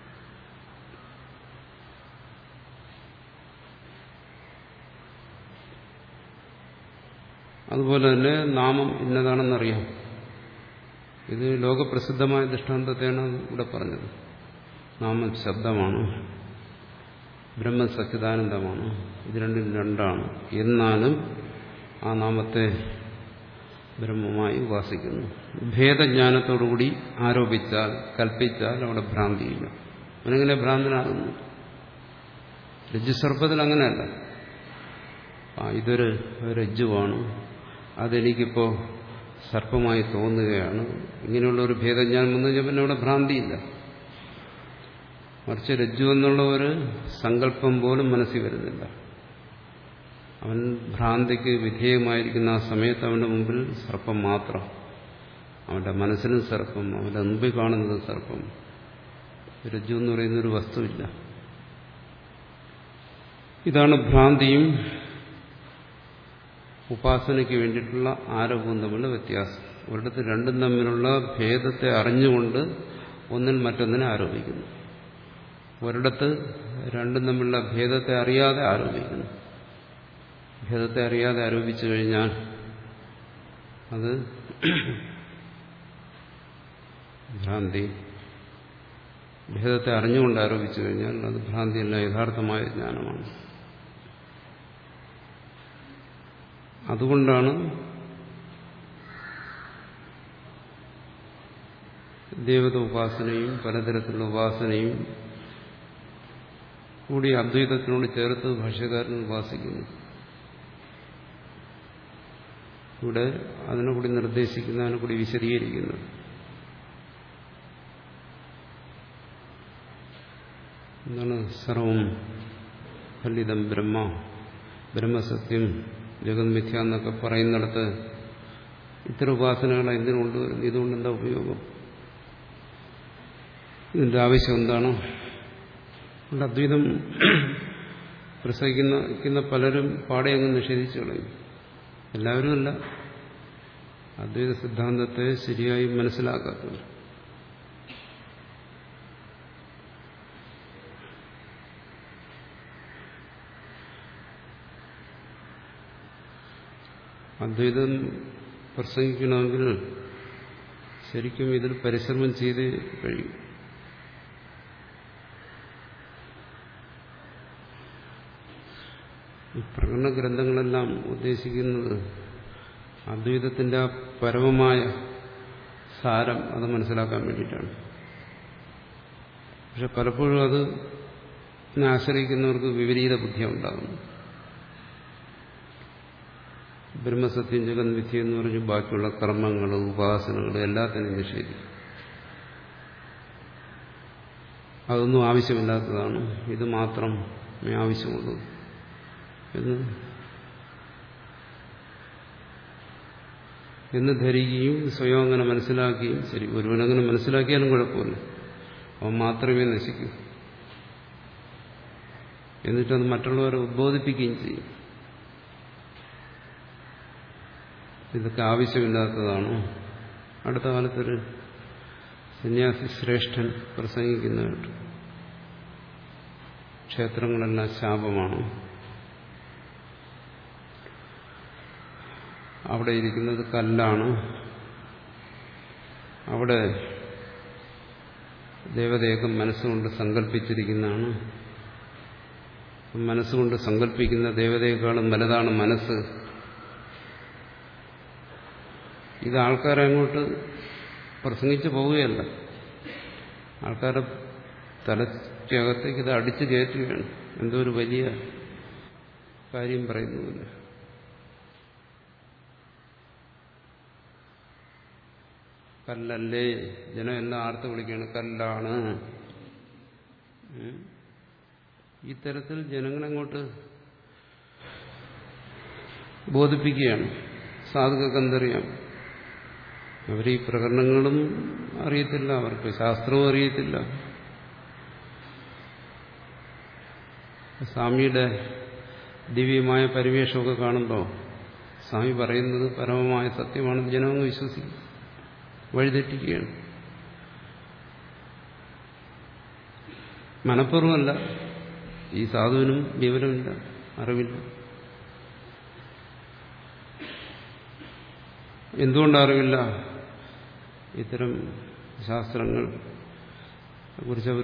അതുപോലെ തന്നെ നാമം ഇന്നതാണെന്നറിയാം. ഇത് ലോകപ്രസിദ്ധമായ ദൃഷ്ടാന്തത്തെയാണ് ഇവിടെ പറഞ്ഞത്. നാമം ശബ്ദമാണ്, ബ്രഹ്മ സച്ചിദാനന്ദമാണ്, ഇത് രണ്ടും രണ്ടാണ്. എന്നാലും ആ നാമത്തെ ബ്രഹ്മമായി ഉപാസിക്കുന്നു. ഭേദജ്ഞാനത്തോടുകൂടി ആരോപിച്ചാൽ, കൽപ്പിച്ചാൽ അവിടെ ഭ്രാന്തിയില്ല. അവനെങ്ങനെ ഭ്രാന്തനാകുന്നു? രജ്ജുസർപ്പത്തിൽ അങ്ങനെയല്ല. ആ ഇതൊരു രജ്ജുവാണ്, അതെനിക്കിപ്പോൾ സർപ്പമായി തോന്നുകയാണ്. ഇങ്ങനെയുള്ള ഒരു ഭേദജ്ഞാനം വന്നു കഴിഞ്ഞാൽ പിന്നെ അവിടെ ഭ്രാന്തിയില്ല. മറിച്ച് രജ്ജു എന്നുള്ള ഒരു സങ്കല്പം പോലും മനസ്സിൽ വരുന്നില്ല. അവൻ ഭ്രാന്തിക്ക് വിധേയമായിരിക്കുന്ന ആ സമയത്ത് അവന്റെ മുമ്പിൽ സർപ്പം മാത്രം. അവന്റെ മനസ്സിലും സർപ്പം, അവന്റെ മുമ്പിൽ കാണുന്നത് സർപ്പം. രജ്ജു എന്ന് പറയുന്നൊരു വസ്തുവില്ല. ഇതാണ് ഭ്രാന്തിയും ഉപാസനയ്ക്ക് വേണ്ടിയിട്ടുള്ള ആരോപവും തമ്മിലുള്ള വ്യത്യാസം. ഒരിടത്ത് രണ്ടും തമ്മിലുള്ള ഭേദത്തെ അറിഞ്ഞുകൊണ്ട് ഒന്നിൽ മറ്റൊന്നിനെ ആരോപിക്കുന്നു. ഒരിടത്ത് രണ്ടും തമ്മിലുള്ള ഭേദത്തെ അറിയാതെ ആരോപിക്കുന്നു. ഭേദത്തെ അറിയാതെ ആരോപിച്ചു കഴിഞ്ഞാൽ അത് ഭ്രാന്തി. ഭേദത്തെ അറിഞ്ഞുകൊണ്ട് ആരോപിച്ചു കഴിഞ്ഞാൽ അത് ഭ്രാന്തിയല്ല, യഥാർത്ഥമായ ജ്ഞാനമാണ്. അതുകൊണ്ടാണ് ദേവത ഉപാസനയും പലതരത്തിലുള്ള ഉപാസനയും കൂടി അദ്വൈതത്തിനോട് ചേർത്ത് ഭാഷ്യകാരൻ ഉപാസിക്കുന്നു. ഇവിടെ അതിനെ കൂടി നിർദ്ദേശിക്കുന്ന, അതിനെ കൂടി വിശദീകരിക്കുന്നു. എന്താണ് സർവം ഫലിതം ബ്രഹ്മ, ബ്രഹ്മസത്യം, ജഗത് മിഥ്യ എന്നൊക്കെ പറയുന്നിടത്ത് ഇത്തരം ഉപാസനകൾ എന്തിനുകൊണ്ട്, ഇതുകൊണ്ട് എന്താ ഉപയോഗം, ഇതിന്റെ ആവശ്യം എന്താണ്? അതുകൊണ്ട് അദ്വൈതം പ്രസംഗിക്കുന്ന പലരും പാടെ അങ്ങ് നിഷേധിച്ചു കളയും. എല്ലാവരും അല്ല, അദ്വൈത സിദ്ധാന്തത്തെ ശരിയായി മനസ്സിലാക്കാത്തവർ. അദ്വൈതം പ്രസംഗിക്കണമെങ്കിൽ ശരിക്കും ഇതിൽ പരിശ്രമം ചെയ്ത് കഴിയും. ഈ പ്രകടന ഗ്രന്ഥങ്ങളെല്ലാം ഉദ്ദേശിക്കുന്നത് അദ്വൈതത്തിന്റെ ആ പരമമായ സാരം അത് മനസ്സിലാക്കാൻ വേണ്ടിയിട്ടാണ്. പക്ഷെ പലപ്പോഴും അത് ആശ്രയിക്കുന്നവർക്ക് വിപരീത ബുദ്ധി ഉണ്ടാകുന്നു. ബ്രഹ്മസത്യം ജഗത് മിഥ്യ എന്ന് പറഞ്ഞ് ബാക്കിയുള്ള കർമ്മങ്ങൾ, ഉപാസനകൾ എല്ലാത്തിനും നിഷേധിക്കും. അതൊന്നും ആവശ്യമില്ലാത്തതാണ്, ഇത് മാത്രമേ ആവശ്യമുള്ളൂ എന്ന് എന്ന് ധരിക്കുകയും സ്വയം അങ്ങനെ മനസ്സിലാക്കുകയും, ശരി ഒരുവനങ്ങനെ മനസ്സിലാക്കിയാലും കുഴപ്പമില്ല, അവൻ മാത്രമേ നശിക്കൂ. എന്നിട്ടത് മറ്റുള്ളവരെ ഉദ്ബോധിപ്പിക്കുകയും ചെയ്യും. ഇതൊക്കെ ആവശ്യമില്ലാത്തതാണോ? അടുത്ത കാലത്തൊരു സന്യാസി ശ്രേഷ്ഠൻ പ്രസംഗിക്കുന്ന കേട്ടു. ക്ഷേത്രങ്ങളെല്ലാം ശാപമാണ്, അവിടെ ഇരിക്കുന്നത് കല്ലാണ്, അവിടെ ദേവതയൊക്കെ മനസ്സുകൊണ്ട് സങ്കല്പിച്ചിരിക്കുന്നതാണ്, മനസ്സുകൊണ്ട് സങ്കല്പിക്കുന്ന ദേവതയെക്കാളും വലുതാണ് മനസ്സ്. ഇത് ആൾക്കാരെ അങ്ങോട്ട് പ്രസംഗിച്ചു പോവുകയല്ല, ആൾക്കാരുടെ തലയ്ക്കകത്തേക്ക് ഇത് അടിച്ചു കയറ്റുകയാണ്. എന്തോ ഒരു വലിയ കാര്യം പറയുന്നതിന്. കല്ലല്ലേ, ജനം എല്ലാം ആർത്ത് വിളിക്കുകയാണ്, കല്ലാണ്. ഈ തരത്തിൽ ജനങ്ങളെങ്ങോട്ട് ബോധിപ്പിക്കുകയാണ്. സാധുക്കൾക്ക് എന്തറിയാം? അവർ ഈ പ്രകരണങ്ങളും അറിയത്തില്ല, അവർക്ക് ശാസ്ത്രവും അറിയത്തില്ല. സ്വാമിയുടെ ദിവ്യമായ പരിവേഷമൊക്കെ കാണുമ്പോൾ സ്വാമി പറയുന്നത് പരമമായ സത്യമാണെന്ന് ജനമങ്ങ് വിശ്വസിക്കും, വഴിതെറ്റിക്കുകയാണ്. മനഃപൂർവ്വമല്ല, ഈ സാധുവിനും വിവരമില്ല, അറിവില്ല. എന്തുകൊണ്ട് അറിവില്ല? ഇത്തരം ശാസ്ത്രങ്ങൾ കുറിച്ചവർ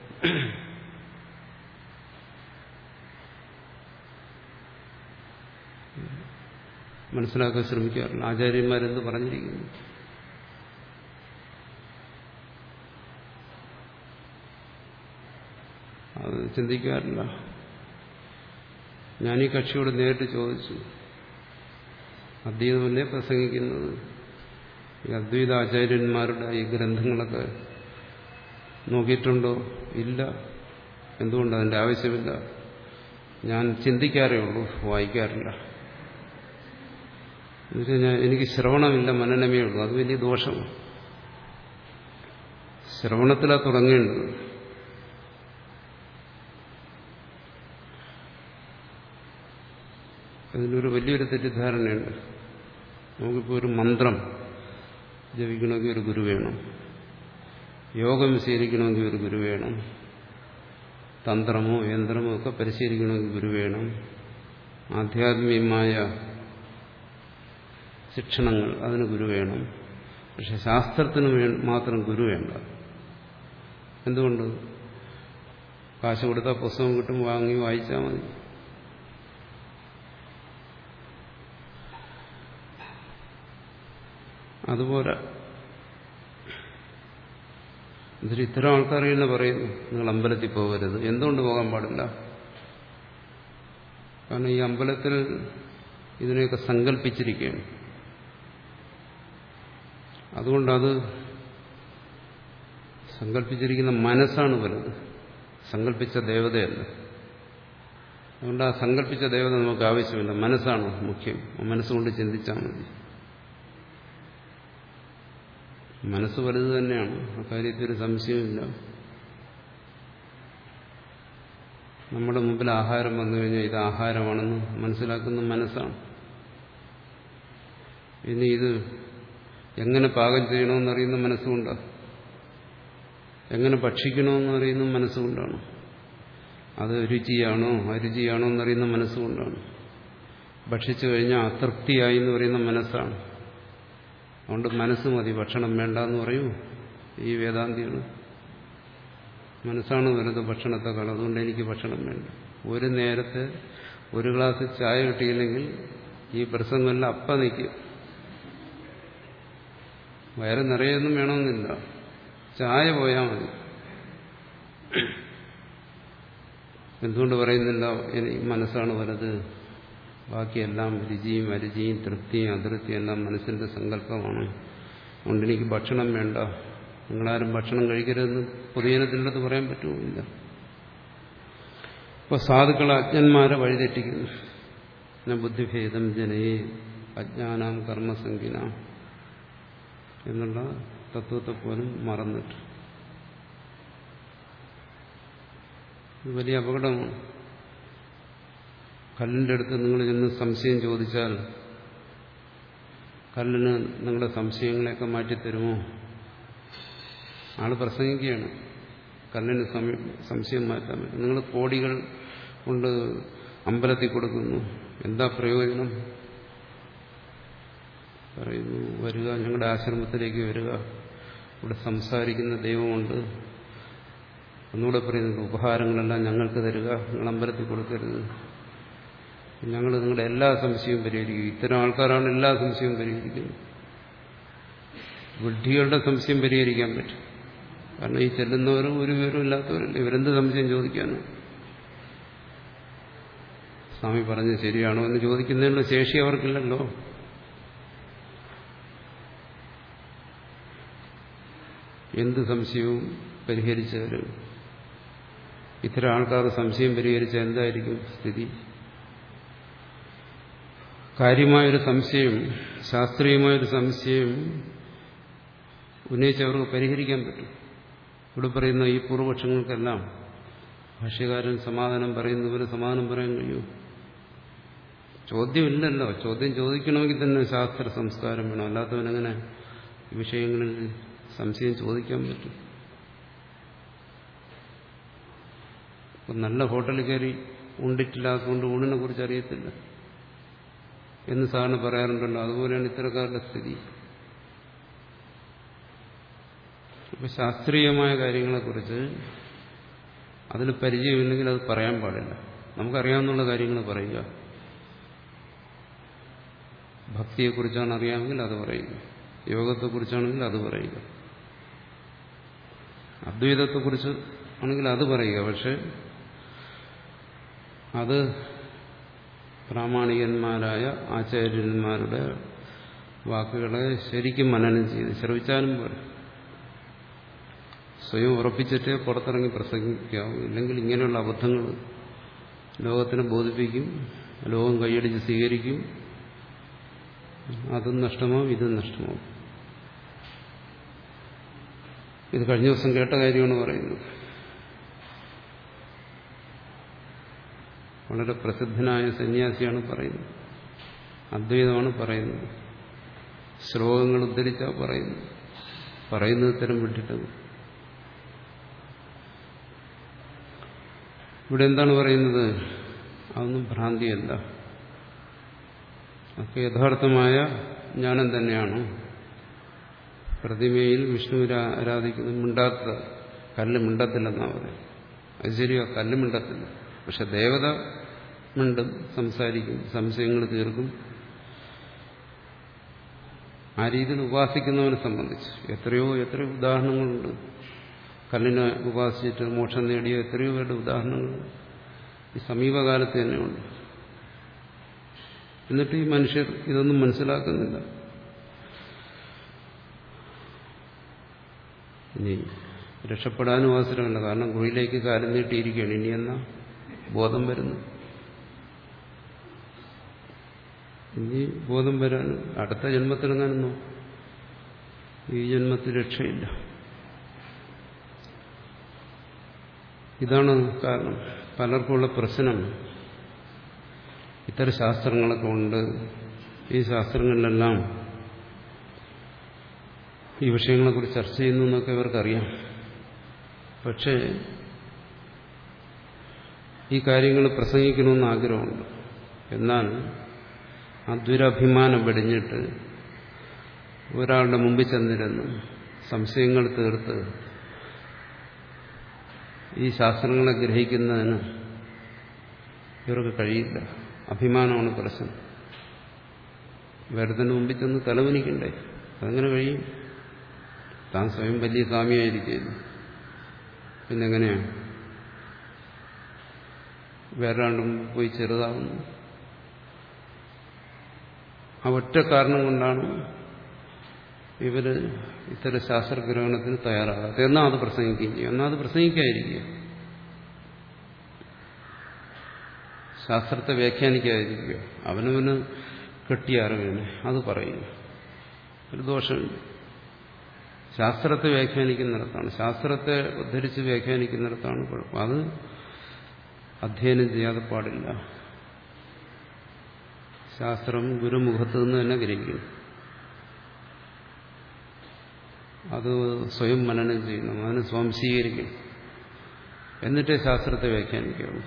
മനസ്സിലാക്കാൻ ശ്രമിക്കാറില്ല. ആചാര്യന്മാരെന്ത് പറഞ്ഞിരിക്കുന്നു? അത് ചിന്തിക്കാറില്ല. ഞാൻ ഈ കക്ഷിയോട് നേരിട്ട് ചോദിച്ചു, അദ്വൈതമല്ലേ പ്രസംഗിക്കുന്നത്, ഈ അദ്വൈത ആചാര്യന്മാരുടെ ഈ ഗ്രന്ഥങ്ങളൊക്കെ നോക്കിയിട്ടുണ്ടോ? ഇല്ല. എന്തുകൊണ്ട്? അതിൻ്റെ ആവശ്യമില്ല. ഞാൻ ചിന്തിക്കാറേ ഉള്ളൂ, വായിക്കാറില്ല. എന്നുവെച്ചാൽ ഞാൻ എനിക്ക് ശ്രവണമില്ല, മനനമേ ഉള്ളൂ. അത് വലിയ ദോഷമാണ്. ശ്രവണത്തിലാണ് തുടങ്ങേണ്ടത്. അതിനൊരു വലിയൊരു തെറ്റിദ്ധാരണയുണ്ട്. നമുക്കിപ്പോൾ ഒരു മന്ത്രം ജപിക്കണമെങ്കിൽ ഒരു ഗുരു വേണം, യോഗം ശീലിക്കണമെങ്കിൽ ഒരു ഗുരു വേണം, തന്ത്രമോ യന്ത്രമോ ഒക്കെ പരിശീലിക്കണമെങ്കിൽ ഗുരു വേണം, ആധ്യാത്മികമായ ശിക്ഷണങ്ങൾ അതിന് ഗുരു വേണം. പക്ഷെ ശാസ്ത്രത്തിന് മാത്രം ഗുരു വേണ്ട. എന്തുകൊണ്ട്? കാശ് കൊടുത്താൽ പുസ്തകം കിട്ടും, വാങ്ങി വായിച്ചാൽ മതി. അതുപോലെ എന്നിട്ട് ഇത്തരം ആൾക്കാർ തന്നെ പറയുന്നു, നിങ്ങൾ അമ്പലത്തിൽ പോകരുത്. എന്തുകൊണ്ട് പോകാൻ പാടില്ല? കാരണം ഈ അമ്പലത്തിൽ ഇതിനെയൊക്കെ സങ്കല്പിച്ചിരിക്കുകയാണ്. അതുകൊണ്ടത് സങ്കല്പിച്ചിരിക്കുന്ന മനസ്സാണ് വലുത്, സങ്കല്പിച്ച ദേവതയല്ല. അതുകൊണ്ട് ആ സങ്കല്പിച്ച ദേവത നമുക്ക് ആവശ്യമില്ല, മനസ്സാണ് മുഖ്യം. മനസ്സുകൊണ്ട് ചിന്തിച്ചാൽ മതി. മനസ്സ് വലുത് തന്നെയാണ്, അക്കാര്യത്തിൽ ഒരു സംശയമില്ല. നമ്മുടെ മുമ്പിൽ ആഹാരം വന്നു കഴിഞ്ഞാൽ ഇത് ആഹാരമാണെന്ന് മനസ്സിലാക്കുന്ന മനസ്സാണ്. ഇനി ഇത് എങ്ങനെ പാകം ചെയ്യണമെന്നറിയുന്ന മനസ്സുകൊണ്ടാണ്, എങ്ങനെ ഭക്ഷിക്കണമെന്ന് അറിയുന്ന മനസ്സുകൊണ്ടാണ്, അത് രുചിയാണോ അരുചിയാണോ എന്നറിയുന്ന മനസ്സുകൊണ്ടാണ്, ഭക്ഷിച്ചു കഴിഞ്ഞാൽ അതൃപ്തിയായി എന്ന് പറയുന്ന മനസ്സാണ്. അതുകൊണ്ട് മനസ്സ് മതി, ഭക്ഷണം വേണ്ട എന്ന് പറയൂ ഈ വേദാന്തികൾ. മനസ്സാണ് വരുന്നത് ഭക്ഷണത്തെക്കാൾ. അതുകൊണ്ട് എനിക്ക് ഭക്ഷണം വേണ്ട. ഒരു നേരത്തെ ഒരു ഗ്ലാസ് ചായ കിട്ടിയില്ലെങ്കിൽ ഈ പ്രസംഗമെല്ലാം അപ്പം നിൽക്കും. വയറ് നിറയൊന്നും വേണമെന്നില്ല, ചായ പോയാൽ മതി. എന്തുകൊണ്ട് പറയുന്നില്ല? എനിക്ക് മനസ്സാണ് വലുത്, ബാക്കിയെല്ലാം രുചിയും അരുചിയും തൃപ്തിയും അതൃപ്തിയും എല്ലാം മനസ്സിന്റെ സങ്കല്പമാണ്. അതുകൊണ്ട് എനിക്ക് ഭക്ഷണം വേണ്ട, നിങ്ങളാരും ഭക്ഷണം കഴിക്കരുതെന്ന് പൊതുജനത്തിനടുത്ത് പറയാൻ പറ്റുമില്ല. അപ്പോൾ സാധുക്കളെ അജ്ഞന്മാരെ വഴിതെറ്റിക്കുന്നു. ബുദ്ധിഭേദം ജനയെ അജ്ഞാനാം കർമ്മസംഖ്യന എന്നുള്ള തത്വത്തെ പോലും മറന്നിട്ട് ഇത് വലിയ അപകടമാണ്. കല്ലിൻ്റെ അടുത്ത് നിങ്ങൾ ചെന്ന് സംശയം ചോദിച്ചാൽ കല്ലിന് നിങ്ങളുടെ സംശയങ്ങളെയൊക്കെ മാറ്റിത്തരുമോ? ആൾ പ്രസംഗിക്കുകയാണ്, കല്ലിന് സംശയം മാറ്റാൻ പറ്റും. നിങ്ങൾ കോടികൾ കൊണ്ട് അമ്പലത്തിൽ കൊടുക്കുന്നു, എന്താ പ്രയോജനം? പറയുന്നു, വരിക, ഞങ്ങളുടെ ആശ്രമത്തിലേക്ക് വരിക, ഇവിടെ സംസാരിക്കുന്ന ദൈവമുണ്ട്, ഒന്നുകൂടെ പറയുന്നുണ്ട്, ഉപഹാരങ്ങളെല്ലാം ഞങ്ങൾക്ക് തരിക, നിങ്ങൾ അമ്പലത്തിൽ കൊടുക്കരുത്, ഞങ്ങൾ നിങ്ങളുടെ എല്ലാ സംശയവും പരിഹരിക്കും. ഇത്തരം ആൾക്കാരാണ് എല്ലാ സംശയവും പരിഹരിക്കുന്നത്. വിഡ്ഢികളുടെ സംശയം പരിഹരിക്കാൻ പറ്റും. കാരണം ഈ ചെല്ലുന്നവരും ഒരു വിവരവും ഇല്ലാത്തവരല്ല, ഇവരെന്ത് സംശയം ചോദിക്കാനും. സ്വാമി പറഞ്ഞത് ശരിയാണോ എന്ന് ചോദിക്കുന്നതിനുള്ള ശേഷി അവർക്കില്ലല്ലോ. എന്ത് സംശയവും പരിഹരിച്ചവരും ഇത്തരം ആൾക്കാർ സംശയം പരിഹരിച്ച എന്തായിരിക്കും സ്ഥിതി? കാര്യമായൊരു സംശയം, ശാസ്ത്രീയമായൊരു സംശയം ഉന്നയിച്ചവർക്ക് പരിഹരിക്കാൻ പറ്റും. ഇവിടെ പറയുന്ന ഈ പൂർവപക്ഷങ്ങൾക്കെല്ലാം ഭാഷ്യകാരൻ സമാധാനം പറയുന്നവര് സമാധാനം പറയാൻ കഴിയൂ? ചോദ്യമില്ലല്ലോ. ചോദ്യം ചോദിക്കണമെങ്കിൽ തന്നെ ശാസ്ത്ര സംസ്കാരം വേണം. അല്ലാത്തവനെങ്ങനെ ഈ വിഷയങ്ങളിൽ സംശയം ചോദിക്കാൻ പറ്റും? ഇപ്പം നല്ല ഹോട്ടലിൽ കയറി ഉണ്ടിട്ടില്ലാത്തതുകൊണ്ട് ഊണിനെ കുറിച്ച് അറിയത്തില്ല എന്ന് സാറിന് പറയാറുണ്ടല്ലോ. അതുപോലെയാണ് ഇത്തരക്കാരുടെ സ്ഥിതി. ഇപ്പൊ ശാസ്ത്രീയമായ കാര്യങ്ങളെക്കുറിച്ച് അതിൽ പരിചയമില്ലെങ്കിൽ അത് പറയാൻ പാടില്ല. നമുക്കറിയാവുന്ന കാര്യങ്ങൾ പറയുക. ഭക്തിയെക്കുറിച്ചാണ് അറിയാമെങ്കിൽ അത് പറയുക, യോഗത്തെക്കുറിച്ചാണെങ്കിൽ അത് പറയുക, അദ്വൈതത്തെക്കുറിച്ച് ആണെങ്കിൽ അത് പറയുക. പക്ഷെ അത് പ്രാമാണികന്മാരായ ആചാര്യന്മാരുടെ വാക്കുകളെ ശരിക്കും മനനം ചെയ്ത് ശ്രവിച്ചാലും പോലെ സ്വയം ഉറപ്പിച്ചിട്ട് പുറത്തിറങ്ങി പ്രസംഗിക്കാവും. ഇല്ലെങ്കിൽ ഇങ്ങനെയുള്ള അബദ്ധങ്ങൾ ലോകത്തിനെ ബോധിപ്പിക്കും, ലോകം കൈയടിച്ച് സ്വീകരിക്കും. അതും നഷ്ടമാവും, ഇതും നഷ്ടമാവും. ഇത് കഴിഞ്ഞ ദിവസം കേട്ട കാര്യമാണ് പറയുന്നത്. വളരെ പ്രസിദ്ധനായ സന്യാസിയാണ് പറയുന്നത്, അദ്വൈതമാണ് പറയുന്നത്. ശ്ലോകങ്ങൾ ഉദ്ധരിച്ചാ പറയുന്നത്, പറയുന്നത് ഇത്തരം വിട്ടിട്ടത്. ഇവിടെ എന്താണ് പറയുന്നത്? അതൊന്നും ഭ്രാന്തിയല്ല, ഒക്കെ യഥാർത്ഥമായ ജ്ഞാനം തന്നെയാണ്. പ്രതിമയിൽ വിഷ്ണുവിനെ ആരാധിക്കുന്നത് മിണ്ടാത്ത കല്ല് മിണ്ടത്തില്ലെന്നാണ് പറയുന്നത്. അത് ശരിയോ, കല്ല് മിണ്ടത്തില്ല. പക്ഷെ ദേവത മിണ്ടും, സംസാരിക്കും, സംശയങ്ങൾ തീർക്കും. ആ രീതിയിൽ ഉപാസിക്കുന്നവനെ സംബന്ധിച്ച് എത്രയോ എത്രയോ ഉദാഹരണങ്ങളുണ്ട്. കല്ലിനെ ഉപാസിച്ചിട്ട് മോക്ഷം നേടിയ എത്രയോ പേരുടെ ഉദാഹരണങ്ങൾ ഈ സമീപകാലത്ത് തന്നെയുണ്ട്. എന്നിട്ട് ഈ മനുഷ്യർ ഇതൊന്നും മനസ്സിലാക്കുന്നില്ല. ഇനി രക്ഷപ്പെടാനും അവസരമില്ല. കാരണം കുഴിയിലേക്ക് കാലം നീട്ടിയിരിക്കുകയാണ്. ഇനി എന്നാ ബോധം വരുന്നു? ഇനി ബോധം വരാൻ അടുത്ത ജന്മത്തിലെങ്ങാനൊന്നും ഈ ജന്മത്തിൽ രക്ഷയില്ല. ഇതാണ് കാരണം. പലർക്കുമുള്ള പ്രശ്നം ഇത്തരം ശാസ്ത്രങ്ങളൊക്കെ ഉണ്ട്. ഈ ശാസ്ത്രങ്ങളിലെല്ലാം ഈ വിഷയങ്ങളെക്കുറിച്ച് ചർച്ച ചെയ്യുന്നു എന്നൊക്കെ ഇവർക്കറിയാം. പക്ഷേ ഈ കാര്യങ്ങൾ പ്രസംഗിക്കണമെന്ന് ആഗ്രഹമുണ്ട്. എന്നാൽ ആ ദുരഭിമാനം വെടിഞ്ഞിട്ട് ഒരാളുടെ മുമ്പിൽ ചെന്നിരുന്ന് സംശയങ്ങൾ തീർത്ത് ഈ ശാസ്ത്രങ്ങളെ ഗ്രഹിക്കുന്നതിന് ഇവർക്ക് കഴിയില്ല. അഭിമാനമാണ് പ്രശ്നം. വേറെതിന് മുമ്പിൽ ചെന്ന് തലവനിക്കണ്ടേ? അതെങ്ങനെ കഴിയും? താൻ സ്വയം വലിയ സ്വാമിയായിരിക്കുന്നു, പിന്നെങ്ങനെയാണ് വേറൊരാളുടെ മുമ്പ് പോയി ചെറുതാവുന്നു? ആ ഒറ്റ കാരണം കൊണ്ടാണ് ഇവര് ഇത്തരം ശാസ്ത്രഗ്രഹണത്തിന് തയ്യാറാകാത്ത. എന്നാൽ അത് പ്രസംഗിക്കുകയും ചെയ്യും. എന്നാൽ അത് പ്രസംഗിക്കാതിരിക്കുക, ശാസ്ത്രത്തെ വ്യാഖ്യാനിക്കാതിരിക്കുക, അവനവന് കെട്ടിയ അറിവിനെ അത് പറയുന്നു. ഒരു ദോഷമില്ല. ശാസ്ത്രത്തെ വ്യാഖ്യാനിക്കുന്നിടത്താണ്, ശാസ്ത്രത്തെ ഉദ്ധരിച്ച് വ്യാഖ്യാനിക്കുന്നിടത്താണ് കുഴപ്പം. അത് അധ്യയനം ചെയ്യാതെ പാടില്ല. ശാസ്ത്രം ഗുരുമുഖത്ത് നിന്ന് തന്നെ ഗ്രഹിക്കുന്നു. അത് സ്വയം മനനം ചെയ്യണം, അതിന് സ്വാംശീകരിക്കണം. എന്നിട്ടേ ശാസ്ത്രത്തെ വ്യാഖ്യാനിക്കുകയുള്ളൂ.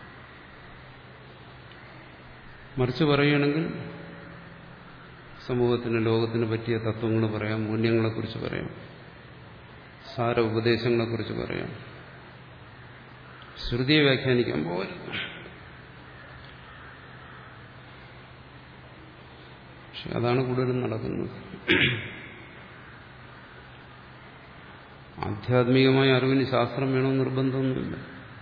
മറിച്ച് പറയുകയാണെങ്കിൽ സമൂഹത്തിന് ലോകത്തിന് പറ്റിയ തത്വങ്ങൾ പറയാം, മൂല്യങ്ങളെക്കുറിച്ച് പറയാം, സാര ഉപദേശങ്ങളെക്കുറിച്ച് പറയാം. ശ്രുതിയെ വ്യാഖ്യാനിക്കാൻ പോകരുത്. പക്ഷെ അതാണ് കൂടുതലും നടക്കുന്നത്. ആധ്യാത്മികമായ അറിവിന് ശാസ്ത്രം വേണമെന്ന് നിർബന്ധമൊന്നുമില്ല.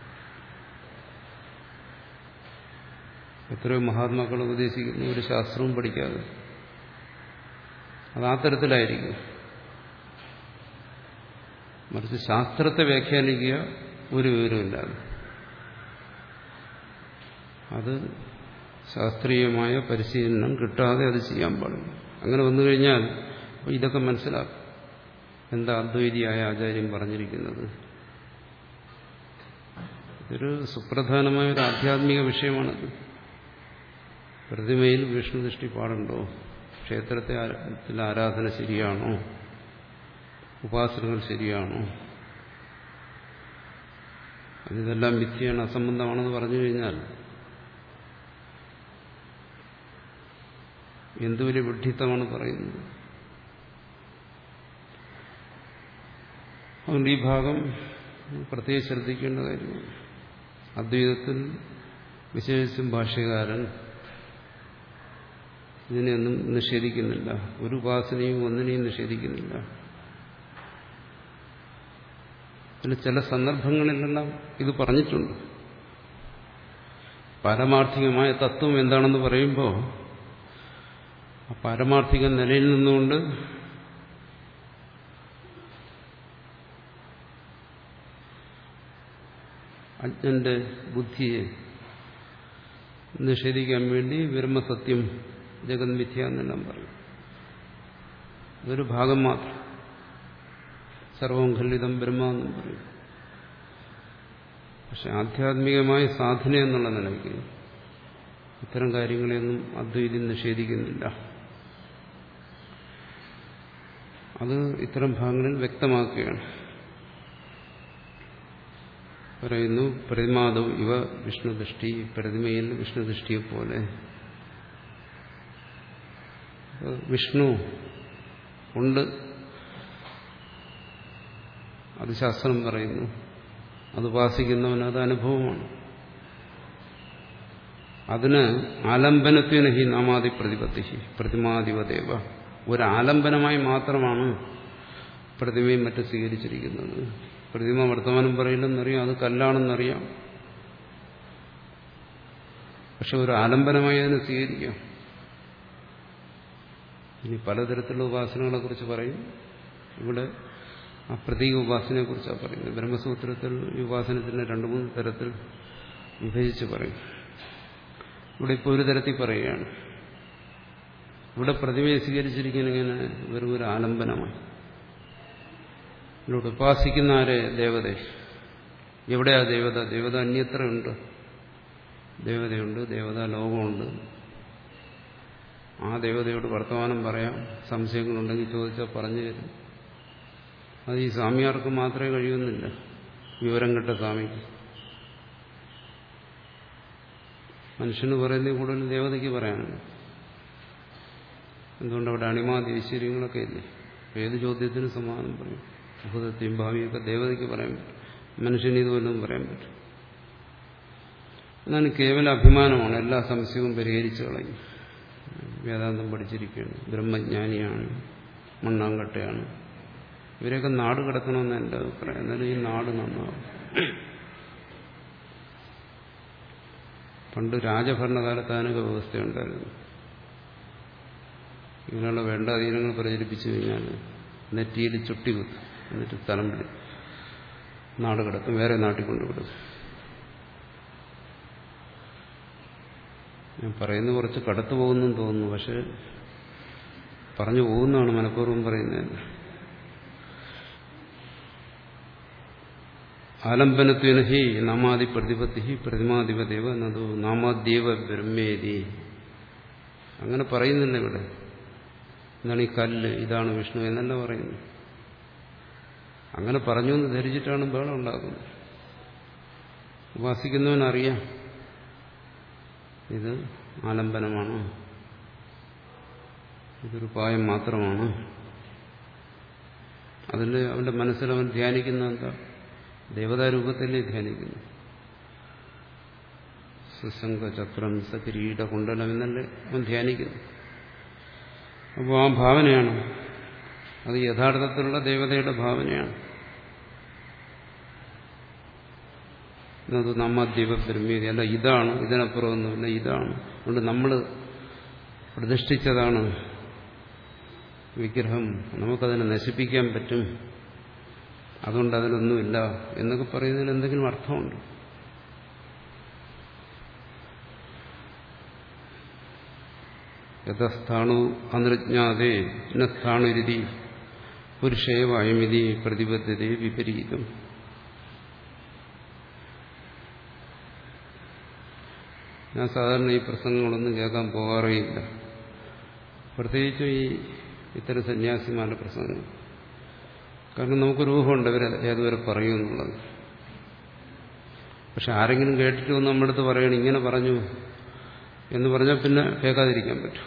എത്രയോ മഹാത്മാക്കൾ ഉപദേശിക്കുന്ന ഒരു ശാസ്ത്രവും പഠിക്കാതെ അത് ആ തരത്തിലായിരിക്കും. മറിച്ച് ശാസ്ത്രത്തെ വ്യാഖ്യാനിക്കുക ഒരു വിവരമില്ലാതെ, അത് ശാസ്ത്രീയമായ പരിശീലനം കിട്ടാതെ അത് ചെയ്യാൻ പാടില്ല. അങ്ങനെ വന്നു കഴിഞ്ഞാൽ ഇതൊക്കെ മനസ്സിലാക്കും. എന്താ അദ്വൈതിയായ ആചാര്യം പറഞ്ഞിരിക്കുന്നത്? ഇതൊരു സുപ്രധാനമായ ഒരു ആധ്യാത്മിക വിഷയമാണത്. പ്രതിമയിൽ വിഷ്ണുദൃഷ്ടി പാടുണ്ടോ? ക്ഷേത്രത്തെ ആരാധന ശരിയാണോ? ഉപാസനകൾ ശരിയാണോ? അതിതെല്ലാം മിഥ്യയാണ്, അസംബന്ധമാണെന്ന് പറഞ്ഞു കഴിഞ്ഞാൽ എന്തു വലിയ വിഡ്ഢിത്തമാണ് പറയുന്നത്. അതുകൊണ്ട് ഈ ഭാഗം പ്രത്യേകം ശ്രദ്ധിക്കേണ്ട കാര്യമാണ്. അദ്വൈതത്തിൽ വിശേഷിച്ചും ഭാഷ്യകാരൻ ഇതിനെയൊന്നും നിഷേധിക്കുന്നില്ല. ഒരു ഉപാസനയും ഒന്നിനെയും നിഷേധിക്കുന്നില്ല. പിന്നെ ചില സന്ദർഭങ്ങളിലെല്ലാം ഇത് പറഞ്ഞിട്ടുണ്ട്. പാരമാർത്ഥികമായ തത്വം എന്താണെന്ന് പറയുമ്പോൾ ആ പാരമാർത്ഥിക നിലയിൽ നിന്നുകൊണ്ട് അജ്ഞന്റെ ബുദ്ധിയെ നിഷേധിക്കാൻ വേണ്ടി ബ്രഹ്മസത്യം ജഗത് മിഥ്യ എന്നെല്ലാം പറയും. അതൊരു ഭാഗം മാത്രം. സർവം ഖല്ലിതം ബ്രഹ്മ എന്നും പറയും. പക്ഷെ ആധ്യാത്മികമായ സാധന എന്നുള്ള നിലയ്ക്ക് ഇത്തരം കാര്യങ്ങളെയൊന്നും അദ്വൈതം നിഷേധിക്കുന്നില്ല. അത് ഇത്തരം ഭാഗങ്ങളിൽ വ്യക്തമാക്കുകയാണ്. പറയുന്നു, പ്രതിമാദൗ ഇവ വിഷ്ണുദൃഷ്ടി, പ്രതിമയിൽ വിഷ്ണുദൃഷ്ടിയെ പോലെ. വിഷ്ണു ഉണ്ട്, അത് ശാസ്ത്രം പറയുന്നു. അത് ഉപാസിക്കുന്നവന് അത് അനുഭവമാണ്. അതിന് ആലംബനത്വന ഹി നാമാദി പ്രതിപത്തി പ്രതിമാദിവദേവ. ഒരു ആലംബനമായി മാത്രമാണ് പ്രതിമയും മറ്റും സ്വീകരിച്ചിരിക്കുന്നത്. പ്രതിമ വർത്തമാനം പറയില്ലെന്നറിയാം, അത് കല്ലാണെന്നറിയാം. പക്ഷെ ഒരു ആലംബനമായി അതിനെ സ്വീകരിക്കാം. ഇനി പലതരത്തിലുള്ള ഉപാസനകളെ കുറിച്ച് പറയും. ഇവിടെ ആ പ്രതീക ഉപാസനയെ കുറിച്ചാണ് പറയുന്നത്. ബ്രഹ്മസൂത്രത്തിൽ ഈ ഉപാസനത്തിന് രണ്ടു മൂന്ന് തരത്തിൽ വിഭജിച്ച് പറയും. ഇവിടെ ഇപ്പോൾ ഒരു തരത്തിൽ പറയുകയാണ്. ഇവിടെ പ്രതിമയെ സ്വീകരിച്ചിരിക്കുന്ന ഇങ്ങനെ വെറും ഒരു ആലംബനമായി. ഇവിടെ ഉപാസിക്കുന്ന ആരെ? ദേവത. എവിടെയാ ദേവത? ദേവത അന്യത്ര ഉണ്ട്. ദേവതയുണ്ട്, ദേവതാ ലോകമുണ്ട്. ആ ദേവതയോട് വർത്തമാനം പറയാം. സംശയങ്ങളുണ്ടെങ്കിൽ ചോദിച്ചാൽ പറഞ്ഞു തരും. അത് ഈ സ്വാമിയാർക്ക് മാത്രമേ കഴിയുന്നില്ല, വിവരം കെട്ട സ്വാമിക്ക്. മനുഷ്യന് പറയുന്നത് കൂടുതൽ ദേവതയ്ക്ക് പറയാനുണ്ട്. എന്തുകൊണ്ട് അവിടെ അണിമാതി ഐശ്വര്യങ്ങളൊക്കെ ഇല്ലേ? ഏത് ചോദ്യത്തിനും സമാധാനം പറയും. ഭൂതത്തെയും ഭാവിയൊക്കെ ദേവതയ്ക്ക് പറയാൻ പറ്റും, മനുഷ്യന് ഇതുപോലും പറയാൻ പറ്റും. എന്നാണ് കേവല അഭിമാനമാണ്. എല്ലാ സംശയവും പരിഹരിച്ചു കളയും. വേദാന്തം പഠിച്ചിരിക്കുകയാണ്, ബ്രഹ്മജ്ഞാനിയാണ്, മണ്ണാങ്കട്ടയാണ്. ഇവരെയൊക്കെ നാട് കിടക്കണമെന്ന് എൻ്റെ അഭിപ്രായം. എന്നാലും ഈ നാട് നന്നാവും. പണ്ട് രാജഭരണകാലത്ത് അതിനൊക്കെ വ്യവസ്ഥയുണ്ടായിരുന്നു. ഇങ്ങനെയുള്ള വേണ്ട അധീനങ്ങൾ പ്രചരിപ്പിച്ചു കഴിഞ്ഞാൽ നെറ്റിയിൽ ചുട്ടി കുത്തും, എന്നിട്ട് സ്ഥലം വിടും, നാട് കിടക്കും, വേറെ നാട്ടിൽ കൊണ്ടുവിടും. ഞാൻ പറയുന്നത് കുറച്ച് കടത്തു പോകുന്നെന്ന് തോന്നുന്നു, പക്ഷെ പറഞ്ഞു പോകുന്നതാണ്, മനഃപൂർവ്വം പറയുന്നത്. ആലംബനത്വേന ഹി നാമാദി പ്രതിപത്തി പ്രതിമാധിപദേവ എന്നതു നാമാദ്യേവ ബ്രഹ്മേതി. അങ്ങനെ പറയുന്നില്ല ഇവിടെ. എന്താണ് ഈ കല്ല്, ഇതാണ് വിഷ്ണു എന്നല്ല പറയുന്നു. അങ്ങനെ പറഞ്ഞു എന്ന് ധരിച്ചിട്ടാണ് ബഹളം ഉണ്ടാക്കുന്നത്. ഉപാസിക്കുന്നവനറിയാം ഇത് ആലംബനമാണ്, ഇതൊരു ഉപായം മാത്രമാണ്. അതിൽ അവന്റെ മനസ്സിൽ അവൻ ധ്യാനിക്കുന്ന എന്താ? ദേവതാരൂപത്തിലേ ധ്യാനിക്കുന്നു. സുശംഖചക്രം സകിരീട കുണ്ടലം എന്നല്ലേ അവൻ ധ്യാനിക്കുന്നു. അപ്പോൾ ആ ഭാവനയാണ്, അത് യഥാർത്ഥത്തിലുള്ള ദേവതയുടെ ഭാവനയാണ്. അത് നമ്മദ്വീപ ബ്രഹ്മീതി അല്ല, ഇതാണ്, ഇതിനപ്പുറമൊന്നുമില്ല, ഇതാണ്. അതുകൊണ്ട് നമ്മൾ പ്രതിഷ്ഠിച്ചതാണ് വിഗ്രഹം, നമുക്കതിനെ നശിപ്പിക്കാൻ പറ്റും, അതുകൊണ്ട് അതിനൊന്നുമില്ല എന്നൊക്കെ പറയുന്നതിൽ എന്തെങ്കിലും അർത്ഥമുണ്ട്? യഥസ്ഥാണു അനൃജ്ഞാതേ ന സ്ഥാണുരുതി പുരുഷേവ അയമിതി പ്രതിബദ്ധതേ വിപരീതം. ഞാൻ സാധാരണ ഈ പ്രസംഗങ്ങളൊന്നും കേൾക്കാൻ പോകാറേയില്ല, പ്രത്യേകിച്ചും ഈ ഇത്തരം സന്യാസിമാരുടെ പ്രസംഗങ്ങൾ. കാരണം നമുക്കൊരു ഊഹമുണ്ട് ഇവർ ഏതുവരെ പറയുമെന്നുള്ളത്. പക്ഷെ ആരെങ്കിലും കേട്ടിട്ട് വന്ന് നമ്മുടെ അടുത്ത് പറയണം ഇങ്ങനെ പറഞ്ഞു എന്ന് പറഞ്ഞാൽ പിന്നെ കേൾക്കാതിരിക്കാൻ പറ്റും.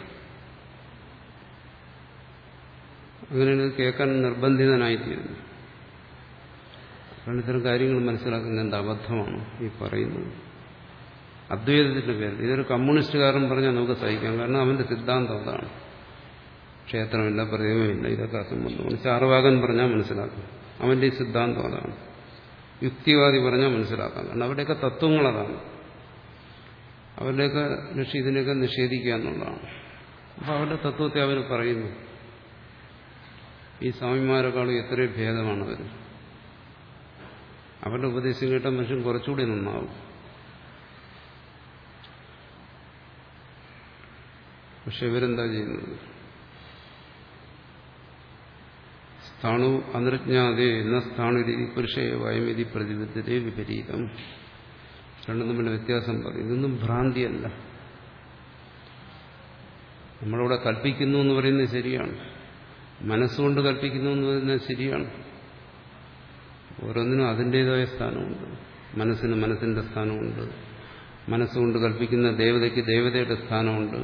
അങ്ങനെയാണ് കേൾക്കാൻ നിർബന്ധിതനായിത്തീരുന്നു. കാരണം ഇത്തരം കാര്യങ്ങൾ മനസ്സിലാക്കുന്നത് എന്താ അബദ്ധമാണ് ഈ പറയുന്നത്. അദ്വൈതത്തിന്റെ പേരിൽ ഇതൊരു കമ്മ്യൂണിസ്റ്റുകാരൻ പറഞ്ഞാൽ നമുക്ക് സഹിക്കാം, കാരണം അവന്റെ സിദ്ധാന്തം അതാണ്. ക്ഷേത്രമില്ല, പ്രതിമയില്ല, ഇതൊക്കെ അസംബന്ധമാണ്. ചാർവാകൻ പറഞ്ഞാൽ മനസ്സിലാക്കും, അവന്റെ ഈ സിദ്ധാന്തം അതാണ്. യുക്തിവാദി പറഞ്ഞാൽ മനസ്സിലാക്കാം, കാരണം അവരുടെയൊക്കെ തത്വങ്ങൾ അതാണ്. അവരുടെയൊക്കെ ലക്ഷ്യം ഇതിനെയൊക്കെ നിഷേധിക്കുക എന്നുള്ളതാണ്. അപ്പോൾ അവരുടെ തത്വത്തെ അവർ പറയുന്നു. ഈ സ്വാമിമാരെക്കാളും എത്രയോ ഭേദമാണ് അവർ. അവരുടെ ഉപദേശം കേട്ട മനുഷ്യൻ കുറച്ചുകൂടി നന്നാവും. പക്ഷെ ഇവരെന്താ ചെയ്യുന്നത്? സ്ഥാണു അനൃജ്ഞാതേ എന്ന സ്ഥാണുരീതി പുരുഷേ വയമിതി പ്രതിബദ്ധതേ വിപരീതം. രണ്ടും തമ്മിൽ വ്യത്യാസം പറയും. ഇതൊന്നും ഭ്രാന്തിയല്ല. നമ്മളിവിടെ കൽപ്പിക്കുന്നു എന്ന് പറയുന്നത് ശരിയാണ്, മനസ്സുകൊണ്ട് കൽപ്പിക്കുന്നു എന്ന് പറയുന്നത് ശരിയാണ്. ഓരോന്നിനും അതിൻ്റെതായ സ്ഥാനമുണ്ട്. മനസ്സിന് മനസ്സിന്റെ സ്ഥാനമുണ്ട്, മനസ്സുകൊണ്ട് കൽപ്പിക്കുന്ന ദേവതയ്ക്ക് ദേവതയുടെ സ്ഥാനമുണ്ട്.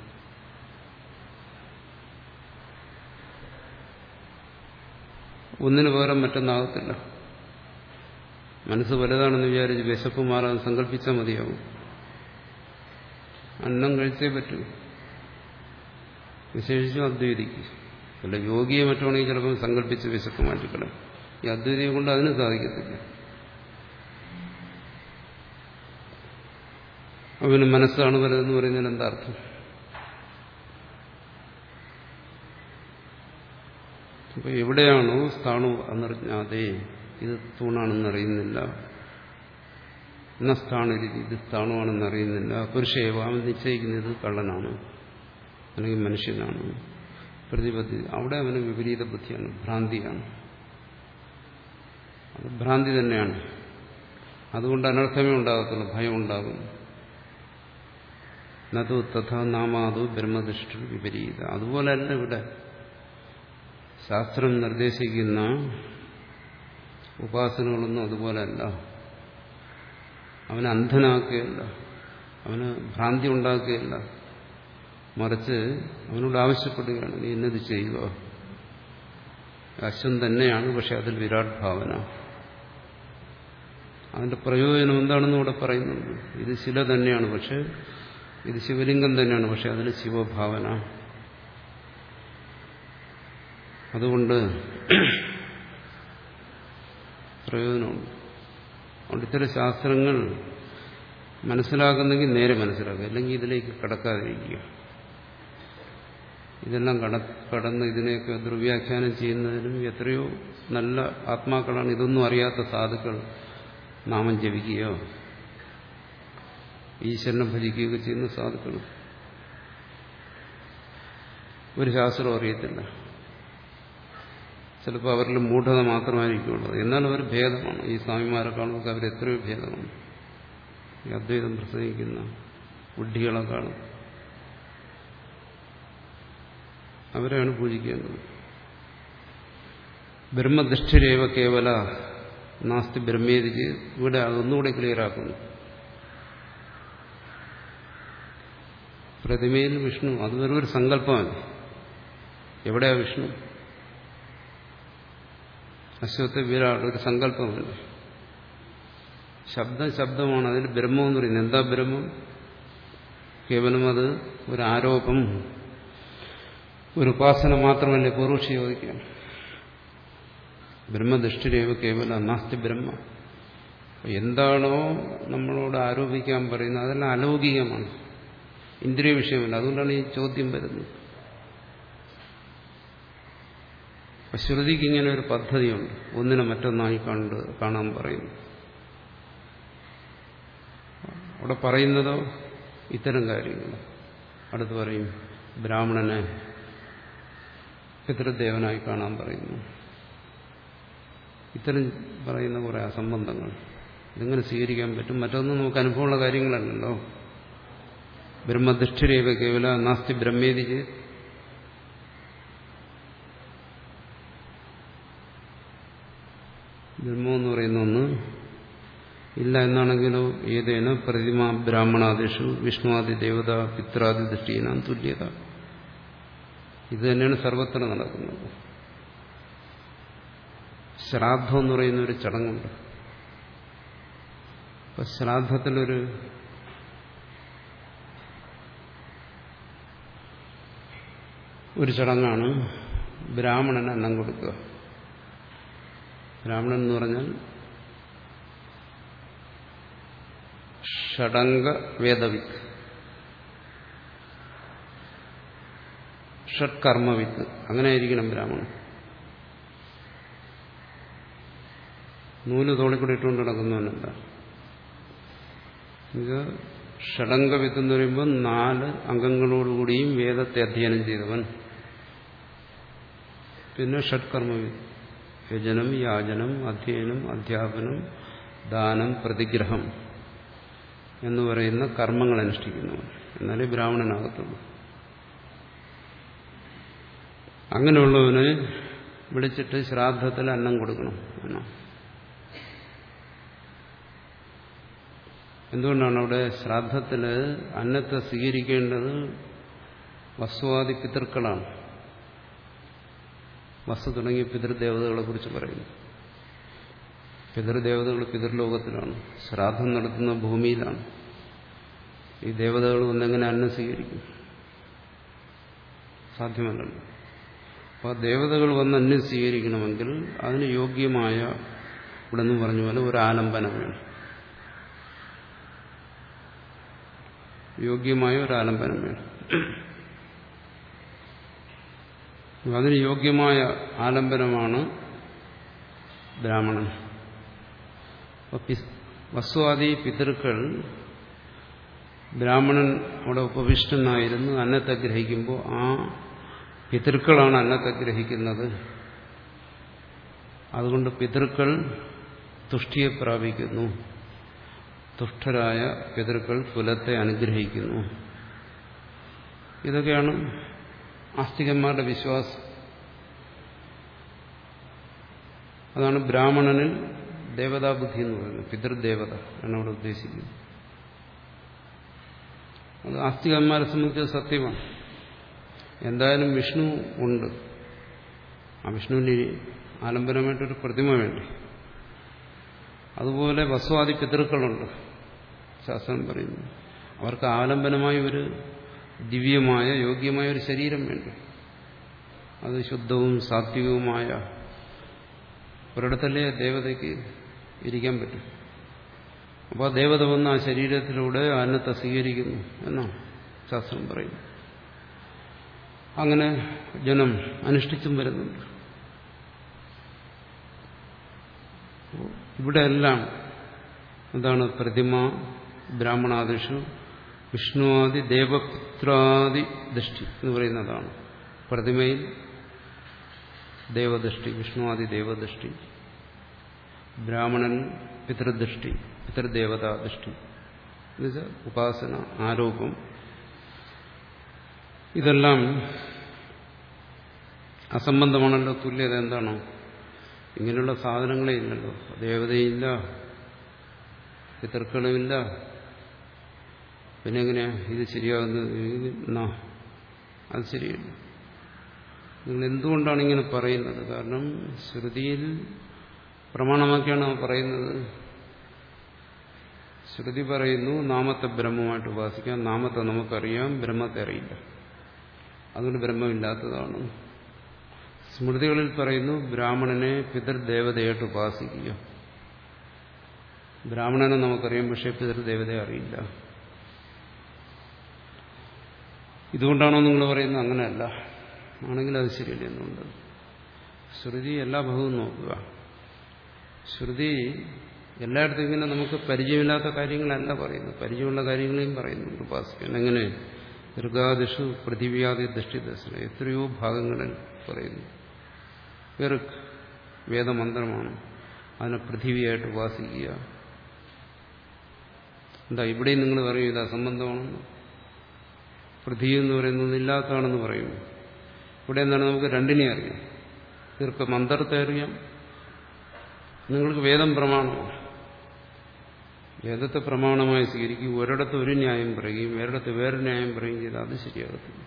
ഒന്നിനു പകരം മറ്റൊന്നാകത്തില്ല. മനസ്സ് വലുതാണെന്ന് വിചാരിച്ച് വിശപ്പ് മാറാൻ സങ്കല്പിച്ചാൽ മതിയാവും. അന്നം കഴിച്ചേ പറ്റൂ. വിശേഷിച്ചും അദ്വൈതിക്ക് അല്ല, യോഗിയെ മറ്റാണെങ്കിൽ ചിലപ്പോൾ സങ്കല്പിച്ച് വിശപ്പ് മാറ്റിക്കളയും. ഈ അദ്വൈതിയെ കൊണ്ട് അതിന് സാധിക്കത്തില്ല. അവന് മനസ്സാണ് വലുതെന്ന് പറയുന്നതിന് എന്താ അർത്ഥം? അപ്പൊ എവിടെയാണോ സ്ഥാണു അനറിഞ്ഞാതെ ഇത് തൂണാണെന്നറിയുന്നില്ല, എന്ന സ്ഥാണുരീതി ഇത് സ്ഥാണുവാണെന്നറിയുന്നില്ല, പുരുഷേവ അവൻ നിശ്ചയിക്കുന്നത് കള്ളനാണ് അല്ലെങ്കിൽ മനുഷ്യനാണ്, പ്രതിപത്തി, അവിടെ അവന് വിപരീത ബുദ്ധിയാണ്, ഭ്രാന്തിയാണ്. അത് ഭ്രാന്തി തന്നെയാണ്. അതുകൊണ്ട് അനർത്ഥമേ ഉണ്ടാകത്തുള്ളൂ, ഭയം ഉണ്ടാകും. നതു തഥാ നാമാതു ബ്രഹ്മദൃഷ്ടി വിപരീത. അതുപോലെയല്ല ഇവിടെ ശാസ്ത്രം നിർദ്ദേശിക്കുന്ന ഉപാസനകളൊന്നും അതുപോലെയല്ല. അവന് അന്ധനാക്കുകയല്ല, അവന് ഭ്രാന്തി ഉണ്ടാക്കുകയല്ല, മറിച്ച് അവനോട് ആവശ്യപ്പെടുകയാണ്, നീ ഇന്നത് ചെയ്യുക. അശ്വം തന്നെയാണ്, പക്ഷെ അതിൽ വിരാട് ഭാവന. അതിന്റെ പ്രയോജനം എന്താണെന്ന് ഇവിടെ പറയുന്നുണ്ട്. ഇത് ശില തന്നെയാണ്, പക്ഷെ ഇത് ശിവലിംഗം തന്നെയാണ്, പക്ഷെ അതിൽ ശിവഭാവന. അതുകൊണ്ട് പ്രയോജനമുണ്ട്. അതുകൊണ്ട് ഇത്തരം ശാസ്ത്രങ്ങൾ മനസ്സിലാക്കുന്നെങ്കിൽ നേരെ മനസ്സിലാക്കുക, അല്ലെങ്കിൽ ഇതിലേക്ക് കടക്കാതിരിക്കുക. ഇതെല്ലാം കട കടന്ന് ഇതിനെയൊക്കെ ദുർവ്യാഖ്യാനം ചെയ്യുന്നതിനും എത്രയോ നല്ല ആത്മാക്കളാണ്, ഇതൊന്നും അറിയാത്ത സാധുക്കൾ നാമം ജപിക്കുകയോ ഈശ്വരനെ ഭജിക്കുകയൊക്കെ ചെയ്യുന്ന സാധുക്കൾ. ഒരു ശാസ്ത്രവും അറിയത്തില്ല. ചിലപ്പോൾ അവരിൽ മൂഢത മാത്രമായിരിക്കുള്ളത്. എന്നാൽ അവർ ഭേദമാണ്. ഈ സ്വാമിമാരെക്കാളുമൊക്കെ അവർ എത്രയോ ഭേദമാണ്. ഈ അദ്വൈതം പ്രസംഗിക്കുന്ന ബുദ്ധികളെക്കാളും അവരെയാണ് പൂജിക്കേണ്ടത്. ബ്രഹ്മദൃഷ്ടിരേവ കേവല നാസ്തി ബ്രഹ്മേതിക്ക് ഇവിടെ അതൊന്നുകൂടി ക്ലിയറാക്കുന്നു. പ്രതിമയിൽ വിഷ്ണു അത് വെറും ഒരു സങ്കല്പമല്ല. എവിടെയാ വിഷ്ണു? അശ്വത്തെ വിരാട് ഒരു സങ്കല്പമല്ല. ശബ്ദം ശബ്ദമാണ്, അതിൽ ബ്രഹ്മം എന്ന് പറയുന്നത്. എന്താ ബ്രഹ്മം? കേവലം അത് ഒരു ആരോപം, ഒരു ഉപാസന മാത്രമല്ലേ പൂർവക്ഷി ചോദിക്കുകയാണ്. ബ്രഹ്മദൃഷ്ടിരേവ കേവല നാസ്തി ബ്രഹ്മ. എന്താണോ നമ്മളോട് ആരോപിക്കാൻ പറയുന്നത് അതെല്ലാം അലൗകികമാണ്, ഇന്ദ്രിയ വിഷയമല്ല. അതുകൊണ്ടാണ് ഈ ചോദ്യം വരുന്നത്. ശ്രുതിക്ക് ഇങ്ങനെ ഒരു പദ്ധതിയുണ്ട്, ഒന്നിനെ മറ്റൊന്നായി കണ്ട് കാണാൻ പറയുന്നു. അവിടെ പറയുന്നതോ ഇത്തരം കാര്യങ്ങൾ. അടുത്ത് പറയും ബ്രാഹ്മണനെ പിതൃദേവനായി കാണാൻ പറയുന്നു. ഇത്തരം പറയുന്ന കുറെ അസംബന്ധങ്ങൾ ഇതെങ്ങനെ സ്വീകരിക്കാൻ പറ്റും? മറ്റൊന്നും നമുക്ക് അനുഭവമുള്ള കാര്യങ്ങളല്ലല്ലോ. ബ്രഹ്മദൃഷ്ടിരേവ കേവല നാസ്തി ബ്രഹ്മേതി ചേത്. ബ്രഹ്മം എന്ന് പറയുന്ന ഒന്ന് ഇല്ല എന്നാണെങ്കിലോ ഏതേന പ്രതിമ ബ്രാഹ്മണാദിഷു വിഷ്ണുവാദി ദേവത പിത്രാദി ദൃഷ്ടീനാം തുല്യത. ഇത് തന്നെയാണ് സർവത്ര നടക്കുന്നത്. ശ്രാദ്ധം എന്ന് പറയുന്ന ഒരു ചടങ്ങുണ്ട്. അപ്പൊ ശ്രാദ്ധത്തിലൊരു ഒരു ചടങ്ങാണ് ബ്രാഹ്മണന് അന്നം കൊടുക്കുക. ബ്രാഹ്മണൻ എന്ന് പറഞ്ഞാൽ ഷഡംഗ വേദവിത്ത്, ഷഡ്കർമ്മവിത്ത്, അങ്ങനെ ആയിരിക്കണം ബ്രാഹ്മണൻ. നൂല് തോളിക്കൂടെ ഇട്ടുകൊണ്ട് നടക്കുന്നവനല്ല. ഇത് ഷഡംഗവിത്ത് എന്ന് പറയുമ്പോൾ നാല് അംഗങ്ങളോടുകൂടിയും വേദത്തെ അധ്യയനം ചെയ്തവൻ. പിന്നെ ഷഡ്കർമ്മവിത്ത്, യജനം, യാചനം, അധ്യയനം, അധ്യാപനം, ദാനം, പ്രതിഗ്രഹം എന്ന് പറയുന്ന കർമ്മങ്ങൾ അനുഷ്ഠിക്കുന്നവൻ. എന്നാലേ ബ്രാഹ്മണനാകത്തുള്ളൂ. അങ്ങനെയുള്ളവന് വിളിച്ചിട്ട് ശ്രാദ്ധത്തിൽ അന്നം കൊടുക്കണം എന്നോ. എന്തുകൊണ്ടാണ് അവിടെ ശ്രാദ്ധത്തിൽ അന്നത്തെ സ്വീകരിക്കേണ്ടത്? വസ്തുവാദി പിതൃക്കളാണ്. വസ്തു തുടങ്ങിയ പിതൃദേവതകളെ കുറിച്ച് പറയുന്നു. പിതൃദേവതകൾ പിതൃലോകത്തിലാണ്, ശ്രാദ്ധം നടത്തുന്ന ഭൂമിയിലാണ്. ഈ ദേവതകൾ ഒന്നെങ്ങനെ അന്നം സ്വീകരിക്കും? സാധ്യമല്ലല്ലോ. അപ്പോൾ ദേവതകൾ വന്ന് അന്നം സ്വീകരിക്കണമെങ്കിൽ അതിന് യോഗ്യമായ, ഇവിടെ നിന്ന് പറഞ്ഞ പോലെ ഒരു ആലംബനം വേണം. യോഗ്യമായ ഒരു ആലംബനം വേണം. അതിന് യോഗ്യമായ ആലംബനമാണ് ബ്രാഹ്മണൻ. വസ്തുവാദി പിതൃക്കൾ, ബ്രാഹ്മണൻ അവിടെ ഉപവിഷ്ടനായിരുന്നു അന്നത്തെ ഗ്രഹിക്കുമ്പോൾ ആ പിതൃക്കളാണ് അന്നത്തെ ഗ്രഹിക്കുന്നത്. അതുകൊണ്ട് പിതൃക്കൾ തുഷ്ടിയെ പ്രാപിക്കുന്നു. തുഷ്ടരായ പിതൃക്കൾ കുലത്തെ അനുഗ്രഹിക്കുന്നു. ഇതൊക്കെയാണ് ആസ്തികന്മാരുടെ വിശ്വാസം. അതാണ് ബ്രാഹ്മണനിൽ ദേവതാബുദ്ധി എന്ന് പറയുന്നത്. പിതൃദേവത ആണ് അവിടെ ഉദ്ദേശിക്കുന്നത്. അത് ആസ്തികന്മാരെ സംബന്ധിച്ച് സത്യമാണ്. എന്തായാലും വിഷ്ണു ഉണ്ട്. ആ വിഷ്ണുവിന് ആലംബനമായിട്ടൊരു പ്രതിമ വേണ്ടി. അതുപോലെ വസ്തുവാദി പിതൃക്കളുണ്ട്. ശാസ്ത്രം പറയുന്നു അവർക്ക് ആലംബനമായി ഒരു ദിവ്യമായ യോഗ്യമായ ഒരു ശരീരം വേണ്ടി. അത് ശുദ്ധവും സാത്വികവുമായ ഒരിടത്തല്ലേ ദേവതയ്ക്ക് ഇരിക്കാൻ പറ്റും. അപ്പോൾ ആ ദേവത വന്ന് ആ ശരീരത്തിലൂടെ അന്നത്തെ സ്വീകരിക്കുന്നു എന്നാണ് ശാസ്ത്രം പറയുന്നത്. അങ്ങനെ ജനം അനുഷ്ഠിച്ചും വരുന്നുണ്ട്. ഇവിടെയെല്ലാം എന്താണ്? പ്രതിമ ബ്രാഹ്മണാദിഷു വിഷ്ണുവാദി ദേവപുത്രാദി ദൃഷ്ടി എന്ന് പറയുന്നതാണ്. പ്രതിമയിൽ ദേവദൃഷ്ടി, വിഷ്ണുവാദി ദേവദൃഷ്ടി, ബ്രാഹ്മണൻ പിതൃദൃഷ്ടി, പിതൃദേവതാ ദൃഷ്ടി, എന്നുവെച്ചാൽ ഉപാസന, ആരോപം. ഇതെല്ലാം അസംബന്ധമാണല്ലോ. തുല്യത എന്താണോ? ഇങ്ങനെയുള്ള സാധനങ്ങളേ ഇല്ലല്ലോ. ദേവതയില്ല, പിതൃക്കളുമില്ല. പിന്നെ എങ്ങനെയാ ഇത് ശരിയാകുന്നത്? അത് ശരിയല്ല. നിങ്ങൾ എന്തുകൊണ്ടാണ് ഇങ്ങനെ പറയുന്നത്? കാരണം ശ്രുതിയിൽ പ്രമാണമാക്കിയാണ് പറയുന്നത്. ശ്രുതി പറയുന്നു നാമത്തെ ബ്രഹ്മമായിട്ട് ഉപാസിക്കാം. നാമത്തെ നമുക്കറിയാം, ബ്രഹ്മത്തെ അറിയില്ല. അതുകൊണ്ട് ബ്രഹ്മമില്ലാത്തതാണ്. സ്മൃതികളിൽ പറയുന്നു ബ്രാഹ്മണനെ പിതൃദേവതയായിട്ട് ഉപാസിക്കുക. ബ്രാഹ്മണനെ നമുക്കറിയാം, പക്ഷേ പിതൃദേവതയെ അറിയില്ല. ഇതുകൊണ്ടാണോ നിങ്ങൾ പറയുന്നത്? അങ്ങനെയല്ല. ആണെങ്കിൽ അത് ശരിയല്ല. എന്നുകൊണ്ട് ശ്രുതി എല്ലാ ഭാഗവും നോക്കുക. ശ്രുതി എല്ലായിടത്തും ഇങ്ങനെ നമുക്ക് പരിചയമില്ലാത്ത കാര്യങ്ങളല്ല പറയുന്നു, പരിചയമുള്ള കാര്യങ്ങളെയും പറയുന്നുണ്ട് ഉപാസിക്കാൻ. എങ്ങനെ? ദീർഘാദിഷു പൃഥിവ്യാദി ദൃഷ്ടിദർശന എത്രയോ ഭാഗങ്ങളിൽ പറയുന്നു. ഇർക്ക് വേദമന്ത്രമാണ്, അതിനെ പൃഥിവിയായിട്ട് ഉപാസിക്കുക. എന്താ ഇവിടെയും നിങ്ങൾ പറയും ഇത് അസംബന്ധമാണെന്ന്? പൃഥ്വി എന്ന് പറയുന്നത് ഇല്ലാത്തതാണെന്ന് പറയും. ഇവിടെ എന്താണ്? നമുക്ക് രണ്ടിനെ അറിയാം. തീർക്ക മന്ത്രത്തെ അറിയാം. നിങ്ങൾക്ക് വേദം പ്രമാണമാണ്. വേദത്തെ പ്രമാണമായി സ്വീകരിക്കും. ഒരിടത്ത് ഒരു ന്യായം പറയുകയും വേറിടത്ത് വേറെ ന്യായം പറയുകയും ചെയ്താൽ അത് ശരിയാകത്തില്ല.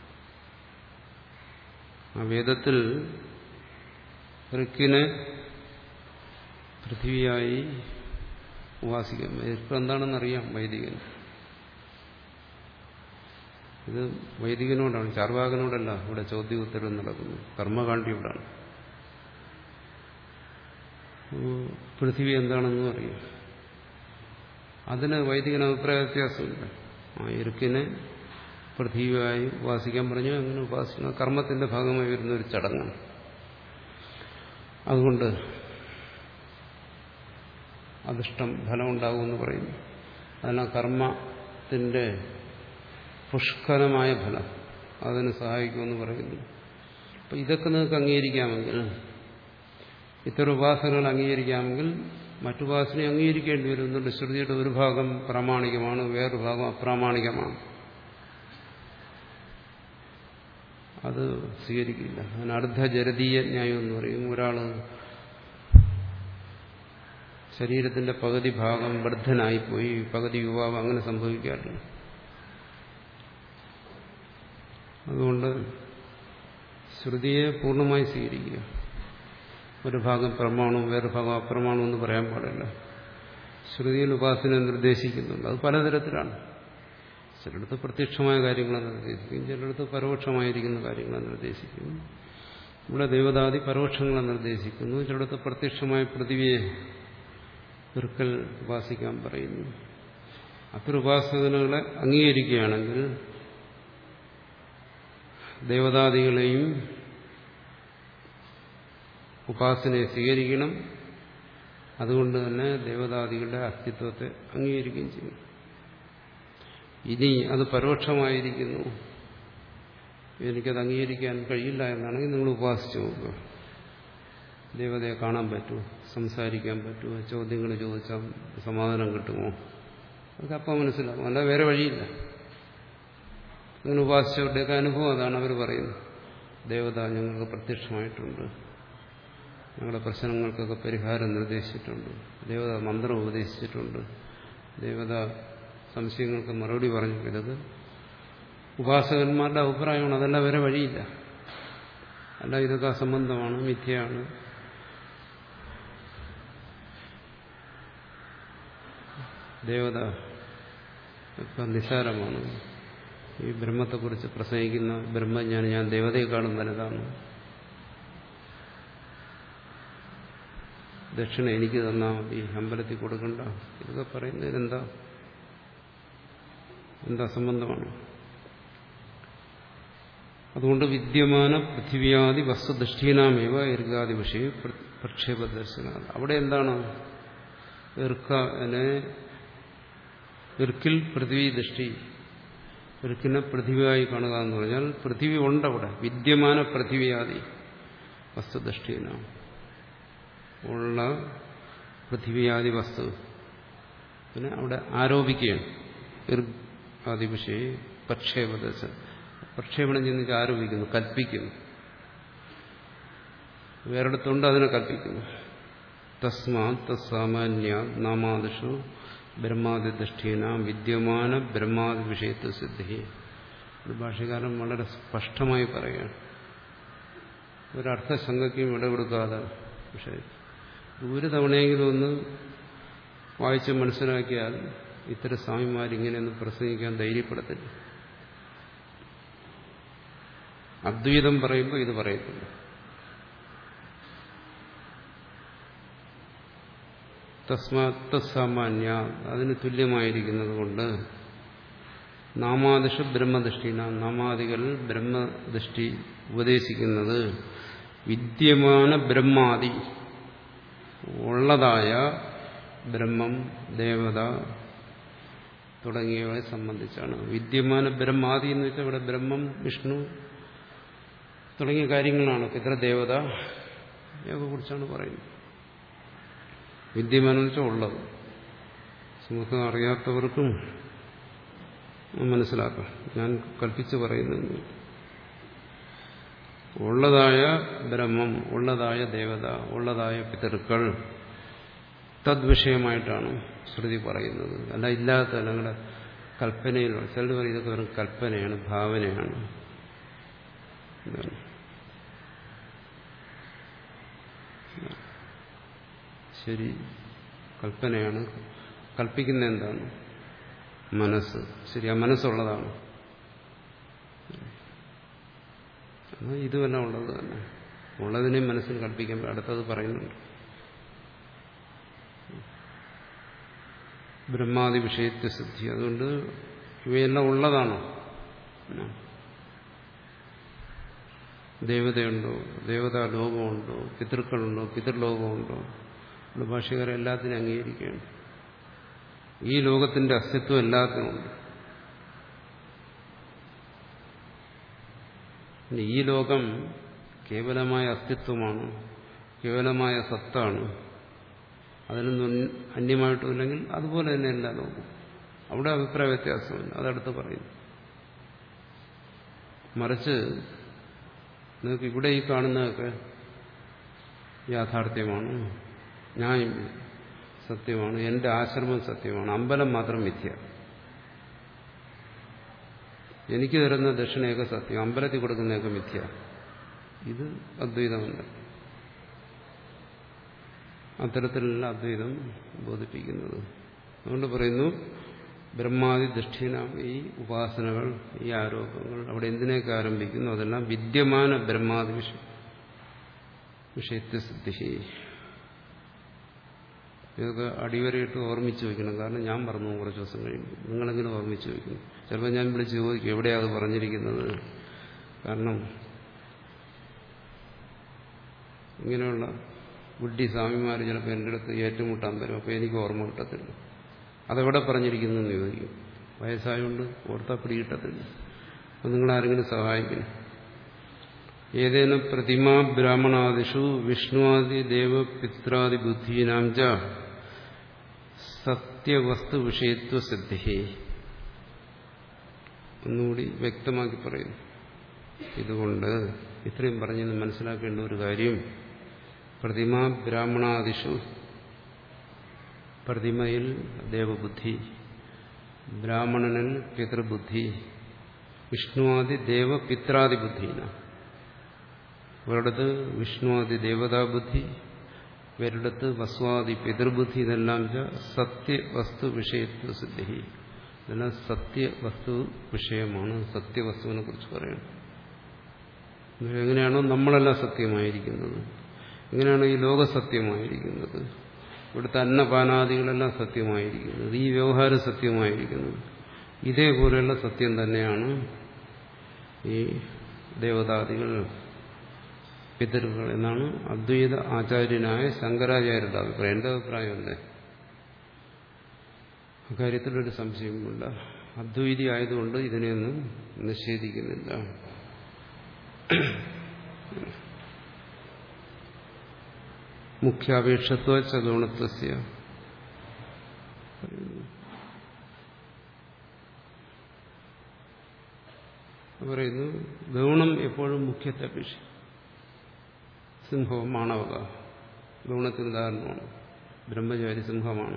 ആ വേദത്തിൽ ഋക്കിനെ പൃഥ്വിയായി ഉപാസിക്കാം. ഋക്ക് എന്താണെന്നറിയാം വൈദികൻ. ഇത് വൈദികനോടാണ്, ചാർവാകനോടല്ല ഇവിടെ ചോദ്യോത്തരം നടക്കുന്നത്. കർമ്മകാണ്ഡിയോടാണ്. പൃഥ്വി എന്താണെന്നും അറിയാം. അതിന് വൈദികന് അഭിപ്രായ വ്യത്യാസമില്ല. ആ ഇറുക്കിനെ പൃഥ്വിയായി ഉപാസിക്കാൻ പറഞ്ഞു. അങ്ങനെ ഉപാസിക്കുന്ന കർമ്മത്തിന്റെ ഭാഗമായി വരുന്ന ഒരു ചടങ്ങാണ്. അതുകൊണ്ട് അധിഷ്ടം ഫലം ഉണ്ടാകുമെന്ന് പറയുന്നു. അതിനാ കർമ്മത്തിന്റെ പുഷ്കലമായ ഫലം അതിന് സഹായിക്കുമെന്ന് പറയുന്നു. അപ്പം ഇതൊക്കെ നിങ്ങൾക്ക് അംഗീകരിക്കാമെങ്കിൽ, ഇത്തരം ഉപാസനകൾ അംഗീകരിക്കാമെങ്കിൽ മറ്റുപാസനയെ അംഗീകരിക്കേണ്ടി വരുന്നുണ്ട്. ശ്രുതിയുടെ ഒരു ഭാഗം പ്രാമാണികമാണ്, വേറൊരു ഭാഗം അപ്രാമാണികമാണ്. അത് സ്വീകരിക്കില്ല. അതിന് അർദ്ധജരതീയ ന്യായം എന്ന് പറയും. ഒരാള് ശരീരത്തിന്റെ പകുതി ഭാഗം വൃദ്ധനായിപ്പോയി, പകുതി യുവാവ്, അങ്ങനെ സംഭവിക്കാറില്ല. അതുകൊണ്ട് ശ്രുതിയെ പൂർണ്ണമായി സ്വീകരിക്കുക. ഒരു ഭാഗം പ്രമാണവും വേറെ ഭാഗം അപ്രമാണവും എന്ന് പറയാൻ പാടില്ല. ശ്രുതിയിൽ ഉപാസന നിർദ്ദേശിക്കുന്നുണ്ട്. അത് പലതരത്തിലാണ്. ചിലടത്ത് പ്രത്യക്ഷമായ കാര്യങ്ങളെ നിർദ്ദേശിക്കും, ചിലടത്ത് പരോക്ഷമായിരിക്കുന്ന കാര്യങ്ങളെ നിർദ്ദേശിക്കും. ഇവിടെ ദേവതാദി പരോക്ഷങ്ങളെ നിർദ്ദേശിക്കുന്നു. ചിലടത്ത് പ്രത്യക്ഷമായ പൃഥിവിയെ ഒരിക്കൽ ഉപാസിക്കാൻ പറയുന്നു. അത്തരം ഉപാസനകളെ അംഗീകരിക്കുകയാണെങ്കിൽ ദേവതാദികളെയും ഉപാസനയെ സ്വീകരിക്കണം. അതുകൊണ്ട് തന്നെ ദേവതാദികളുടെ അസ്തിത്വത്തെ അംഗീകരിക്കുകയും ചെയ്യും. ഇനി അത് പരോക്ഷമായിരിക്കുന്നു, എനിക്കത് അംഗീകരിക്കാൻ കഴിയില്ല എന്നാണെങ്കിൽ നിങ്ങൾ ഉപാസിച്ചു നോക്കുക. ദേവതയെ കാണാൻ പറ്റുമോ, സംസാരിക്കാൻ പറ്റുമോ, ചോദ്യങ്ങൾ ചോദിച്ചാൽ സമാധാനം കിട്ടുമോ, അതൊക്കെ അപ്പം മനസ്സിലാവും. അല്ല വേറെ വഴിയില്ല. അങ്ങനെ ഉപാസിച്ചവരുടെയൊക്കെ അനുഭവം അതാണ്. അവർ പറയുന്നത് ദേവത ഞങ്ങൾക്ക് പ്രത്യക്ഷമായിട്ടുണ്ട്, ഞങ്ങളുടെ പ്രശ്നങ്ങൾക്കൊക്കെ പരിഹാരം നിർദ്ദേശിച്ചിട്ടുണ്ട്, ദേവത മന്ത്രം ഉപദേശിച്ചിട്ടുണ്ട്, ദേവത സംശയങ്ങൾക്ക് മറുപടി പറഞ്ഞു. ഇതൊക്കെ ഉപാസകന്മാരുടെ അഭിപ്രായമാണ്. അതല്ല വേറെ വഴിയില്ല. അല്ല ഇതൊക്കെ അസംബന്ധമാണ്, മിഥ്യയാണ്. ദേവത ഇപ്പം നിസ്സാരമാണ്. ഈ ബ്രഹ്മത്തെക്കുറിച്ച് പ്രസംഗിക്കുന്ന ബ്രഹ്മജ്ഞാനി ഞാൻ ദേവതയെക്കാളും വലുതാണ്, ദക്ഷിണ എനിക്ക് തന്നാൽ മതി, അമ്പലത്തിൽ കൊടുക്കണ്ട, ഇതൊക്കെ പറയുന്നത് എന്താ എന്താ സംബന്ധമാണ്? അതുകൊണ്ട് വിദ്യമാന പൃഥിവ്യാദി വസ്തുദൃഷ്ടീനാമേവ ഇർഗാദി വിഷയ പ്രക്ഷേപ ദർശന. അവിടെ എന്താണ്? ഇർക്കനെ ഇർക്കിൽ പൃഥ്വി ദൃഷ്ടി, ഇർക്കിനെ പൃഥ്വിയായി കാണുക എന്ന് പറഞ്ഞാൽ പൃഥ്വി ഉണ്ടവിടെ. വിദ്യമാന പൃഥിവ്യാദി വസ്തുദൃഷ്ടീന ഉള്ള പൃഥിവ്യാദി വസ്തു പിന്നെ അവിടെ ആരോപിക്കുകയാണ്. ഇർഗാദി വിഷയ പ്രക്ഷേപ ദർശന. പ്രക്ഷേപണം ചെയ്യുന്ന ആരോപിക്കുന്നു, കൽപ്പിക്കുന്നു. വേറിടത്തുണ്ട് അതിനെ കൽപ്പിക്കുന്നു. തസ്മാത് തസാമാന്യ നാമാദിഷു ബ്രഹ്മാദിദൃഷ്ടീന വിദ്യമാന ബ്രഹ്മാദി വിഷയത്വ സിദ്ധി. ഒരു ഭാഷകാരൻ വളരെ സ്പഷ്ടമായി പറയുകയാണ്. ഒരർത്ഥശങ്കയ്ക്കും ഇടകൊടുക്കാതെ. പക്ഷേ ഒരു തവണയെങ്കിലും ഒന്ന് വായിച്ച് മനസ്സിലാക്കിയാൽ ഇത്തരം സ്വാമിമാരിങ്ങനെയൊന്നും പ്രസംഗിക്കാൻ ധൈര്യപ്പെടത്തില്ല. അദ്വൈതം പറയുമ്പോൾ ഇത് പറയത്തില്ല. തസ്മാത് സാമാന്യ അതിന് തുല്യമായിരിക്കുന്നത് കൊണ്ട് നാമാദിഷ ബ്രഹ്മദൃഷ്ടിന നാമാദികൾ ബ്രഹ്മദൃഷ്ടി ഉപദേശിക്കുന്നത് വിദ്യമാന ബ്രഹ്മാദി ഉള്ളതായ ബ്രഹ്മം, ദേവത തുടങ്ങിയവയെ സംബന്ധിച്ചാണ്. വിദ്യമാന ബ്രഹ്മാദി എന്ന് വെച്ചാൽ ഇവിടെ ബ്രഹ്മം, വിഷ്ണു തുടങ്ങിയ കാര്യങ്ങളാണ്. പിതൃദേവതയെ കുറിച്ചാണ് പറയുന്നത്. വിദ്യമാനം എന്ന് വെച്ചാൽ ഉള്ളത്. നമുക്ക് അറിയാത്തവർക്കും മനസ്സിലാക്കാം. ഞാൻ കൽപ്പിച്ച് പറയുന്നു. ഉള്ളതായ ബ്രഹ്മം, ഉള്ളതായ ദേവത, ഉള്ളതായ പിതൃക്കൾ തദ്വിഷയമായിട്ടാണ് ശ്രുതി പറയുന്നത്. അല്ല ഇല്ലാത്ത ഞങ്ങളുടെ കൽപ്പനയിലുള്ള ചിലർ പറയും ഇതൊക്കെ വെറും കൽപ്പനയാണ്, ഭാവനയാണ്. ശരി, കൽപ്പനയാണ്. കൽപ്പിക്കുന്ന എന്താണ്? മനസ്സ്. ശരി, ആ മനസ്സുള്ളതാണ്. ഇതുമല്ല ഉള്ളത് തന്നെ. ഉള്ളതിനെ മനസ്സിൽ കൽപ്പിക്കാൻ അടുത്തത് പറയുന്നുണ്ട്. ബ്രഹ്മാദി വിഷയത്വ സിദ്ധി. അതുകൊണ്ട് ഇവയെല്ലാം ഉള്ളതാണോ? ദേവതയുണ്ടോ? ദേവതാ ലോകമുണ്ടോ? പിതൃക്കളുണ്ടോ? പിതൃലോകമുണ്ടോ? ഇവിടെ ഭാഷകാരെ എല്ലാത്തിനും അംഗീകരിക്കുകയാണ്. ഈ ലോകത്തിന്റെ അസ്തിത്വം എല്ലാത്തിനുമുണ്ട്. ഈ ലോകം കേവലമായ അസ്തിത്വമാണ്, കേവലമായ സത്താണ്. അതിനൊന്നും അന്യമായിട്ടുമില്ലെങ്കിൽ അതുപോലെ തന്നെ എല്ലാ ലോകവും. അവിടെ അഭിപ്രായ വ്യത്യാസമില്ല, അതടുത്ത് പറയുന്നു. മറിച്ച് നിങ്ങൾക്ക് ഇവിടെ ഈ കാണുന്നതൊക്കെ യാഥാർത്ഥ്യമാണ്, ഞാൻ സത്യമാണ്, എന്റെ ആശ്രമം സത്യമാണ്, അമ്പലം മാത്രം മിഥ്യ. എനിക്ക് തരുന്ന ദക്ഷിണയൊക്കെ സത്യം, അമ്പലത്തിൽ കൊടുക്കുന്നതൊക്കെ മിഥ്യ. ഇത് അദ്വൈതമല്ല. അത്തരത്തിലുള്ള അദ്വൈതം ബോധിപ്പിക്കുന്നത്. അതുകൊണ്ട് പറയുന്നു ബ്രഹ്മാദി ദൃഷ്ടിന ഈ ഉപാസനകൾ, ഈ ആരോപങ്ങൾ അവിടെ എന്തിനേക്ക് ആരംഭിക്കുന്നു? അതെല്ലാം വിദ്യമാന ബ്രഹ്മാദി വിഷയ വിഷയത്വസിദ്ധി. ഇതൊക്കെ അടിവരയിട്ട് ഓർമ്മിച്ച് വയ്ക്കണം. കാരണം ഞാൻ പറഞ്ഞു കുറച്ച് ദിവസം കഴിയുമ്പോൾ നിങ്ങളെങ്കിലും ഓർമ്മിച്ച് വയ്ക്കണം. ചിലപ്പോൾ ഞാൻ വിളിച്ച് ചോദിക്കും എവിടെയാണ് അത് പറഞ്ഞിരിക്കുന്നത്. കാരണം ഇങ്ങനെയുള്ള ബുദ്ധി സ്വാമിമാർ ചിലപ്പോൾ എൻ്റെ അടുത്ത് ഏറ്റുമുട്ടാൻ വരും. അപ്പോൾ എനിക്ക് ഓർമ്മ കിട്ടത്തില്ല. അതെവിടെ പറഞ്ഞിരിക്കുന്നു എന്ന് ചോദിക്കും. വയസ്സായതുകൊണ്ട് ഓർത്താ പിടി കിട്ടത്തില്ല. അപ്പം നിങ്ങളാരെങ്കിലും സഹായിക്കണം. ഏതേന പ്രതിമാ ബ്രാഹ്മണാദിഷു വിഷ്ണുവാദി ദേവപിത്രാദി ബുദ്ധീനാം ച സത്യവസ്തു വിഷയത്വ സിദ്ധി. ഒന്നുകൂടി വ്യക്തമാക്കി പറയുന്നു. ഇതുകൊണ്ട് ഇത്രയും പറഞ്ഞെന്ന് മനസ്സിലാക്കേണ്ട ഒരു കാര്യം, പ്രതിമാ ബ്രാഹ്മണാദിഷു പ്രതിമയിൽ ദേവബുദ്ധി, ബ്രാഹ്മണനിൽ പിതൃബുദ്ധി, വിഷ്ണുവാദി ദേവപിത്രാദി ബുദ്ധീന. ഒരിടത്ത് വിഷ്ണുവാദി ദേവതാബുദ്ധി, വേറിടത്ത് വസ്വാദി പിതൃബുദ്ധി. ഇതെല്ലാം സത്യവസ്തു വിഷയത്വ സിദ്ധി. ഇതെല്ലാം സത്യവസ്തു വിഷയമാണ്. സത്യവസ്തുവിനെ കുറിച്ച് പറയണം. എങ്ങനെയാണോ നമ്മളെല്ലാം സത്യമായിരിക്കുന്നത്, എങ്ങനെയാണോ ഈ ലോക സത്യമായിരിക്കുന്നത്, ഇവിടുത്തെ അന്നപാനാദികളെല്ലാം സത്യമായിരിക്കുന്നത്, ഈ വ്യവഹാരം സത്യമായിരിക്കുന്നത്, ഇതേപോലെയുള്ള സത്യം തന്നെയാണ് ഈ ദേവതാദികൾ, പിതൃകൾ എന്നാണ് അദ്വൈത ആചാര്യനായ ശങ്കരാചാര്യരുടെ അഭിപ്രായം. എന്റെ അഭിപ്രായമല്ലേ, അക്കാര്യത്തിലൊരു സംശയമില്ല. അദ്വൈതി ആയതുകൊണ്ട് ഇതിനെയൊന്നും നിഷേധിക്കുന്നില്ല. മുഖ്യാപേക്ഷത്വ ചഗുണത്വസ്യ പറയുന്നു. ഗൗണം എപ്പോഴും മുഖ്യത്തെ അപേക്ഷിക്കും. സിംഹവും മാണവക ഗൗണത്തിന് ഉദാഹരണമാണ്. ബ്രഹ്മചാരി സിംഹമാണ്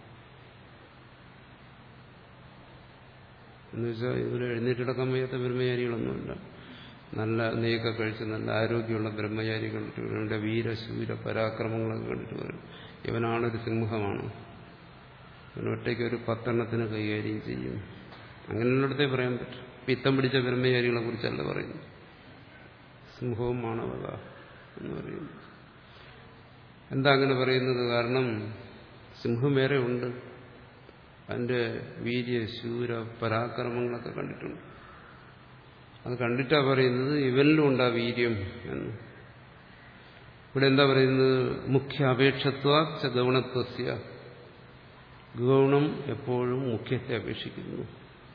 എന്നുവെച്ചാൽ ഇതുപോലെ എഴുന്നേറ്റിടക്കാൻ വയ്യാത്ത ബ്രഹ്മചാരികളൊന്നുമില്ല. നല്ല നെയ്യൊക്കെ കഴിച്ച് നല്ല ആരോഗ്യമുള്ള ബ്രഹ്മചാരി കണ്ടിട്ട് ഇവരുടെ വീരശൂര പരാക്രമങ്ങളൊക്കെ കണ്ടിട്ട് പറയും ഇവനാണൊരു സിംഹമാണ്. പിന്നെ ഒറ്റയ്ക്ക് ഒരു പത്തെണ്ണത്തിന് കൈകാര്യം ചെയ്യും. അങ്ങനെയുള്ളിടത്തേ പറയാൻ പറ്റും. പിത്തം പിടിച്ച ബ്രഹ്മചാരികളെ കുറിച്ചല്ല പറയുന്നു. സിംഹവും മാണവക എന്ന് പറയുന്നു. എന്താ അങ്ങനെ പറയുന്നത്? കാരണം സിംഹം വേറെ ഉണ്ട്. അതിന്റെ വീര്യ ശൂര പരാക്രമങ്ങളൊക്കെ കണ്ടിട്ടുണ്ട്. അത് കണ്ടിട്ടാ പറയുന്നത് ഇവനിലും ഉണ്ടാ വീര്യം എന്ന്. ഇവിടെ എന്താ പറയുന്നത്? മുഖ്യ അപേക്ഷത്വ ഗൗണത്വസ്യ. ഗൗണം എപ്പോഴും മുഖ്യത്തെ അപേക്ഷിക്കുന്നു.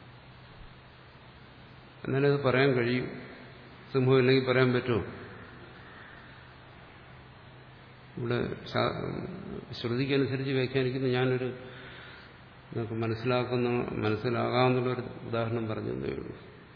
എന്നാലേ അത് പറയാൻ കഴിയും. സിംഹം ഇല്ലെങ്കിൽ പറയാൻ പറ്റുമോ? ഇവിടെ ശ്രുതിക്കനുസരിച്ച് വ്യാഖ്യാനിക്കുന്ന ഞാനൊരു നിങ്ങൾക്ക് മനസ്സിലാക്കുന്ന മനസ്സിലാകാമെന്നുള്ളൊരു ഉദാഹരണം പറഞ്ഞതേ ഉള്ളൂ.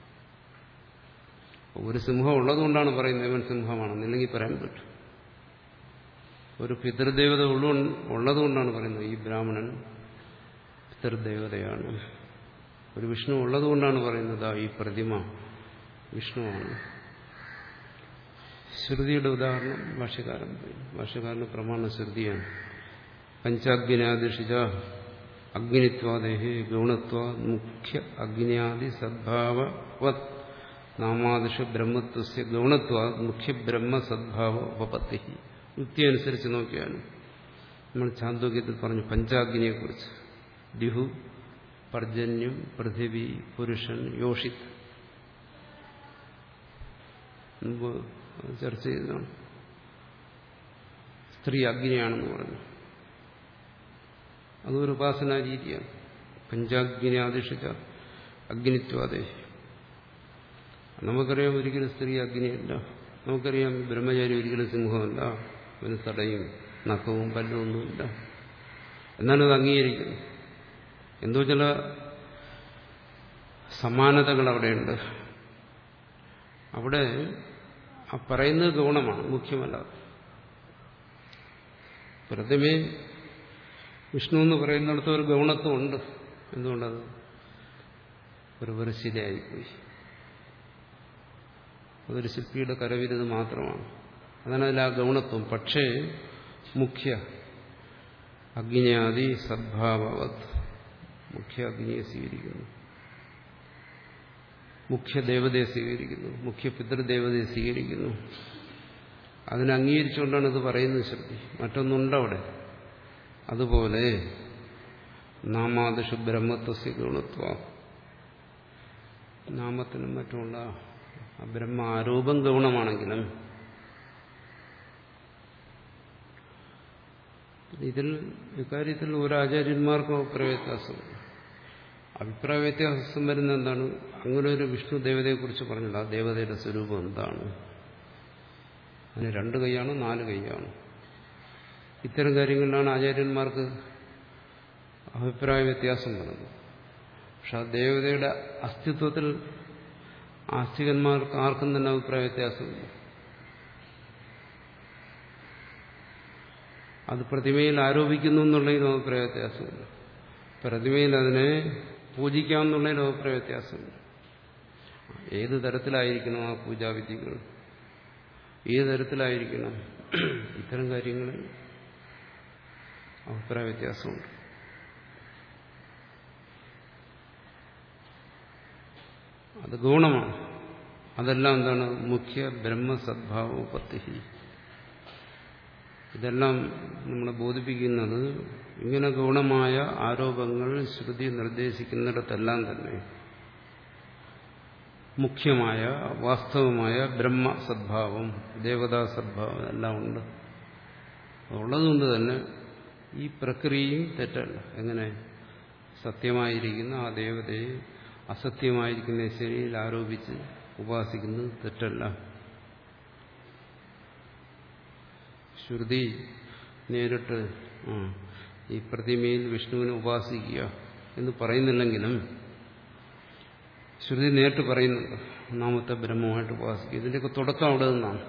ഒരു സിംഹം ഉള്ളതുകൊണ്ടാണ് പറയുന്നത് ഇവൻ സിംഹമാണെന്ന്. ഇല്ലെങ്കിൽ പറയാൻ പറ്റും. ഒരു പിതൃദേവത ഉള്ളതുകൊണ്ടാണ് പറയുന്നത് ഈ ബ്രാഹ്മണൻ പിതൃദേവതയാണ്. ഒരു വിഷ്ണു ഉള്ളതുകൊണ്ടാണ് പറയുന്നത് ഈ പ്രതിമ വിഷ്ണുവാണ്. ശ്രുതിയുടെ ഉദാഹരണം ഭാഷ്യകാരൻ പറയും. ഭാഷ്യകാരന് പ്രമാണ ശ്രുതിയാണ്. പഞ്ചാഗ്നിയാദിഷിച്ച അഗ്നിത്വാദേഹി ഗുണത്വ മുഖ്യ അഗ്നിയാദി സദ്ഭാവവത് നാമാദിഷ ബ്രഹ്മത്വസ്യ ഗുണത്വ മുഖ്യ ബ്രഹ്മ സദ്ഭാവ ഉപപത്തി. യുക്തി അനുസരിച്ച് നോക്കിയാണ് നമ്മൾ ചാന്തോക്യത്തിൽ പറഞ്ഞു പഞ്ചാഗ്നിയെക്കുറിച്ച്. ദിഹു, പർജന്യം, പൃഥിവി, പുരുഷൻ, യോഷിത് മുമ്പ് ചർച്ച ചെയ്തതാണ്. സ്ത്രീ അഗ്നിയാണെന്ന് പറഞ്ഞു. അതൊരു ഉപാസനാ രീതിയാണ്. പഞ്ചാഗ്നി ആദിഷിച്ച അഗ്നിത്വാദേ. നമുക്കറിയാം ഒരിക്കലും സ്ത്രീ അഗ്നിയല്ല. നമുക്കറിയാം ബ്രഹ്മചാരി ഒരിക്കലും സിംഹമല്ല. അവന് തടയും നഖവും പല്ലൊന്നുമില്ല. എന്നാലും അത് അംഗീകരിക്കുന്നു. എന്തോ ചില സമാനതകൾ അവിടെയുണ്ട്. അവിടെ ആ പറയുന്നത് ഗൗണമാണ്, മുഖ്യമല്ല. പ്രതിമേ വിഷ്ണു എന്ന് പറയുന്നിടത്ത് ഒരു ഗൗണത്വം ഉണ്ട്. എന്തുകൊണ്ടത് ഒരു വൃശ്ചിതയായിപ്പോയി. അതൊരു ശില്പിയുടെ കരവിരുത് മാത്രമാണ്. അതാണ് അതിൽ ആ ഗൗണത്വം. പക്ഷേ മുഖ്യ അഗ്നിയാദി സദ്ഭാവവത് മുഖ്യ അഗ്നിയെ സ്വീകരിക്കുന്നു, മുഖ്യ ദേവതയെ സ്വീകരിക്കുന്നു, മുഖ്യ പിതൃദേവതയെ സ്വീകരിക്കുന്നു. അതിനെ അംഗീകരിച്ചുകൊണ്ടാണ് ഇത് പറയുന്നത്. ശ്രുതി മറ്റൊന്നുണ്ടവിടെ. അതുപോലെ നാമാദിഷു ബ്രഹ്മത്വസ്യ ഗുണത്വ. നാമത്തിനും മറ്റുമുള്ള ബ്രഹ്മ ആരോപം ഗൗണമാണെങ്കിലും ഇതിൽ ഇക്കാര്യത്തിൽ ഒരു ആചാര്യന്മാർക്കും അഭിപ്രായ വ്യത്യാസമുണ്ട്. അഭിപ്രായ വ്യത്യാസം വരുന്ന എന്താണ്? അങ്ങനെ ഒരു വിഷ്ണു ദേവതയെക്കുറിച്ച് പറഞ്ഞില്ല. ആ ദേവതയുടെ സ്വരൂപം എന്താണ്? അതിന് രണ്ട് കൈയാണോ നാല് കൈയാണോ? ഇത്തരം കാര്യങ്ങളിലാണ് ആചാര്യന്മാർക്ക് അഭിപ്രായ വ്യത്യാസം വരുന്നത്. പക്ഷെ ആ ദേവതയുടെ അസ്തിത്വത്തിൽ ആസ്തികന്മാർക്ക് ആർക്കും തന്നെ അഭിപ്രായ വ്യത്യാസമില്ല. അത് പ്രതിമയിൽ ആരോപിക്കുന്നു എന്നുള്ളതിനും അഭിപ്രായ വ്യത്യാസമില്ല. പ്രതിമയിൽ അതിനെ പൂജിക്കാമെന്നുള്ളതിനും അഭിപ്രായ വ്യത്യാസമില്ല. ഏത് തരത്തിലായിരിക്കണം ആ പൂജാവിധികൾ, ഏത് തരത്തിലായിരിക്കണം, ഇത്തരം കാര്യങ്ങളിൽ അഭിപ്രായ വ്യത്യാസമുണ്ട്. അത് ഗുണമാണ്. അതെല്ലാം എന്താണ്? മുഖ്യ ബ്രഹ്മസദ്ഭാവോപത്തി. ഇതെല്ലാം നമ്മളെ ബോധിപ്പിക്കുന്നത് ഇങ്ങനെ ഗുണമായ ആരോപങ്ങൾ ശ്രുതി നിർദ്ദേശിക്കുന്നിടത്തെല്ലാം തന്നെ മുഖ്യമായ വാസ്തവമായ ബ്രഹ്മസദ്ഭാവം, ദേവതാ സദ്ഭാവം എല്ലാം ഉണ്ട്. ഉള്ളതുകൊണ്ട് തന്നെ ഈ പ്രക്രിയയും തെറ്റല്ല. എങ്ങനെ സത്യമായിരിക്കുന്ന ആ ദേവതയെ അസത്യമായിരിക്കുന്ന ശരിയിൽ ആരോപിച്ച് ഉപാസിക്കുന്നത് തെറ്റല്ല. ശ്രുതി നേരിട്ട് ഈ പ്രതിമയിൽ വിഷ്ണുവിനെ ഉപാസിക്കുക എന്ന് പറയുന്നില്ലെങ്കിലും ശ്രുതി നേരിട്ട് പറയുന്നുണ്ട് നാമത്തെ ബ്രഹ്മമായിട്ട് ഉപാസിക്കുക. ഇതിന്റെയൊക്കെ തുടക്കം അവിടെ നിന്നാണ്.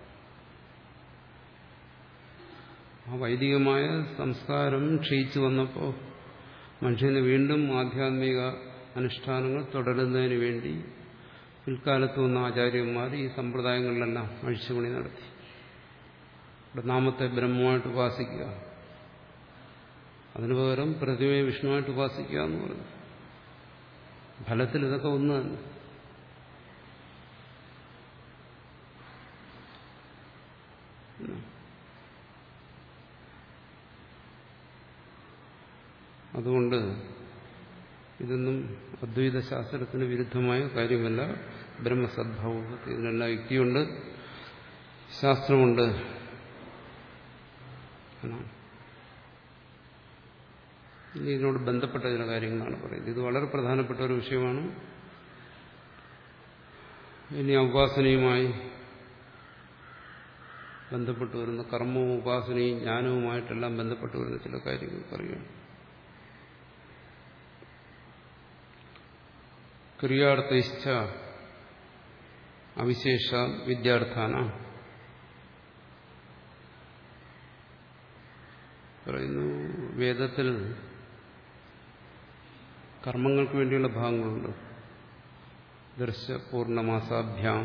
ആ വൈദികമായ സംസ്കാരം ക്ഷയിച്ചു വന്നപ്പോൾ മനുഷ്യന് വീണ്ടും ആധ്യാത്മിക അനുഷ്ഠാനങ്ങൾ തുടരുന്നതിന് വേണ്ടി പിൽക്കാലത്ത് വന്ന ആചാര്യന്മാർ ഈ സമ്പ്രദായങ്ങളിലെല്ലാം അഴിച്ചുപണി നടത്തി. ഇവിടെ നാമത്തെ ബ്രഹ്മമായിട്ട് ഉപാസിക്കുക, അതിനു പകരം പ്രതിമയെ വിഷ്ണുവായിട്ട് ഉപാസിക്കുക എന്ന് പറഞ്ഞു. ഫലത്തിൽ ഇതൊക്കെ ഒന്ന് തന്നെ. അതുകൊണ്ട് ഇതൊന്നും അദ്വൈത ശാസ്ത്രത്തിന് വിരുദ്ധമായ കാര്യമല്ല. ബ്രഹ്മസദ്ഭാവത്തിൽ ഇതിനെല്ലാം യുക്തിയുണ്ട്, ശാസ്ത്രമുണ്ട്. ഇനി ഇതിനോട് ബന്ധപ്പെട്ട ചില കാര്യങ്ങളാണ് പറയുന്നത്. ഇത് വളരെ പ്രധാനപ്പെട്ട ഒരു വിഷയമാണ്. ഇനി ഉപാസനയുമായി ബന്ധപ്പെട്ട് വരുന്ന കർമ്മവും ഉപാസനയും ജ്ഞാനവുമായിട്ടെല്ലാം ബന്ധപ്പെട്ട് വരുന്ന ചില കാര്യങ്ങൾ പറയുകയാണ്. ക്രിയാർത്ഥിശ്ച അവിശേഷ വിദ്യാർത്ഥാന പറയുന്നു. വേദത്തിൽ കർമ്മങ്ങൾക്ക് വേണ്ടിയുള്ള ഭാഗങ്ങളുണ്ട്. ദർശ പൂർണ്ണമാസാഭ്യാം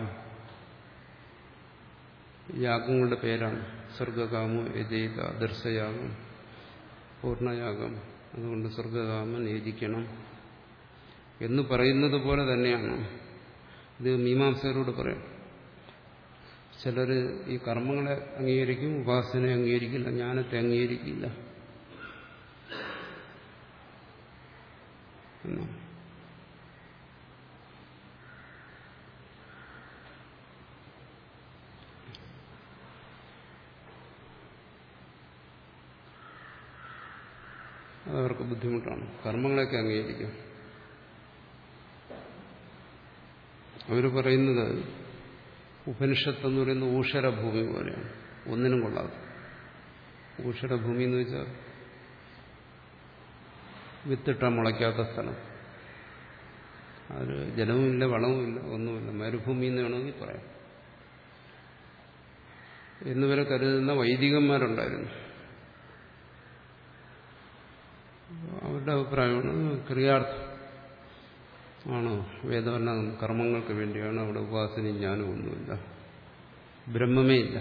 യാഗങ്ങളുടെ പേരാണ്. സ്വർഗകാമോ യജേത ദർശയാഗം, പൂർണ്ണയാഗം. അതുകൊണ്ട് സ്വർഗകാമൻ യജിക്കണം എന്ന് പറയുന്നത് പോലെ തന്നെയാണ് ഇത് മീമാംസകരോട് പറയാം. ചിലർ ഈ കർമ്മങ്ങളെ അംഗീകരിക്കും, ഉപാസനയെ അംഗീകരിക്കില്ല, ജ്ഞാനത്തെ അംഗീകരിക്കില്ല. അതവർക്ക് ബുദ്ധിമുട്ടാണ്. കർമ്മങ്ങളെയൊക്കെ അംഗീകരിക്കും. അവർ പറയുന്നത് ഉപനിഷത്ത് എന്ന് പറയുന്നത് ഊഷരഭൂമി പോലെയാണ്, ഒന്നിനും കൊള്ളാതെ. ഊഷരഭൂമി എന്ന് വെച്ചാൽ വിത്തിട്ട മുളയ്ക്കാത്ത സ്ഥലം. അതിൽ ജലവുമില്ല, വളവുമില്ല, ഒന്നുമില്ല. മരുഭൂമി എന്ന് വേണമെങ്കിൽ പറയാം. എന്നുവരെ കരുതുന്ന വൈദികന്മാരുണ്ടായിരുന്നു. അവരുടെ അഭിപ്രായമാണ് ക്രിയാർത്ഥം ആണോ വേദവർണ്ണ കർമ്മങ്ങൾക്ക് വേണ്ടിയാണ്. അവിടെ ഉപാസനയും ജ്ഞാനവും ഒന്നുമില്ല, ബ്രഹ്മമേ ഇല്ല.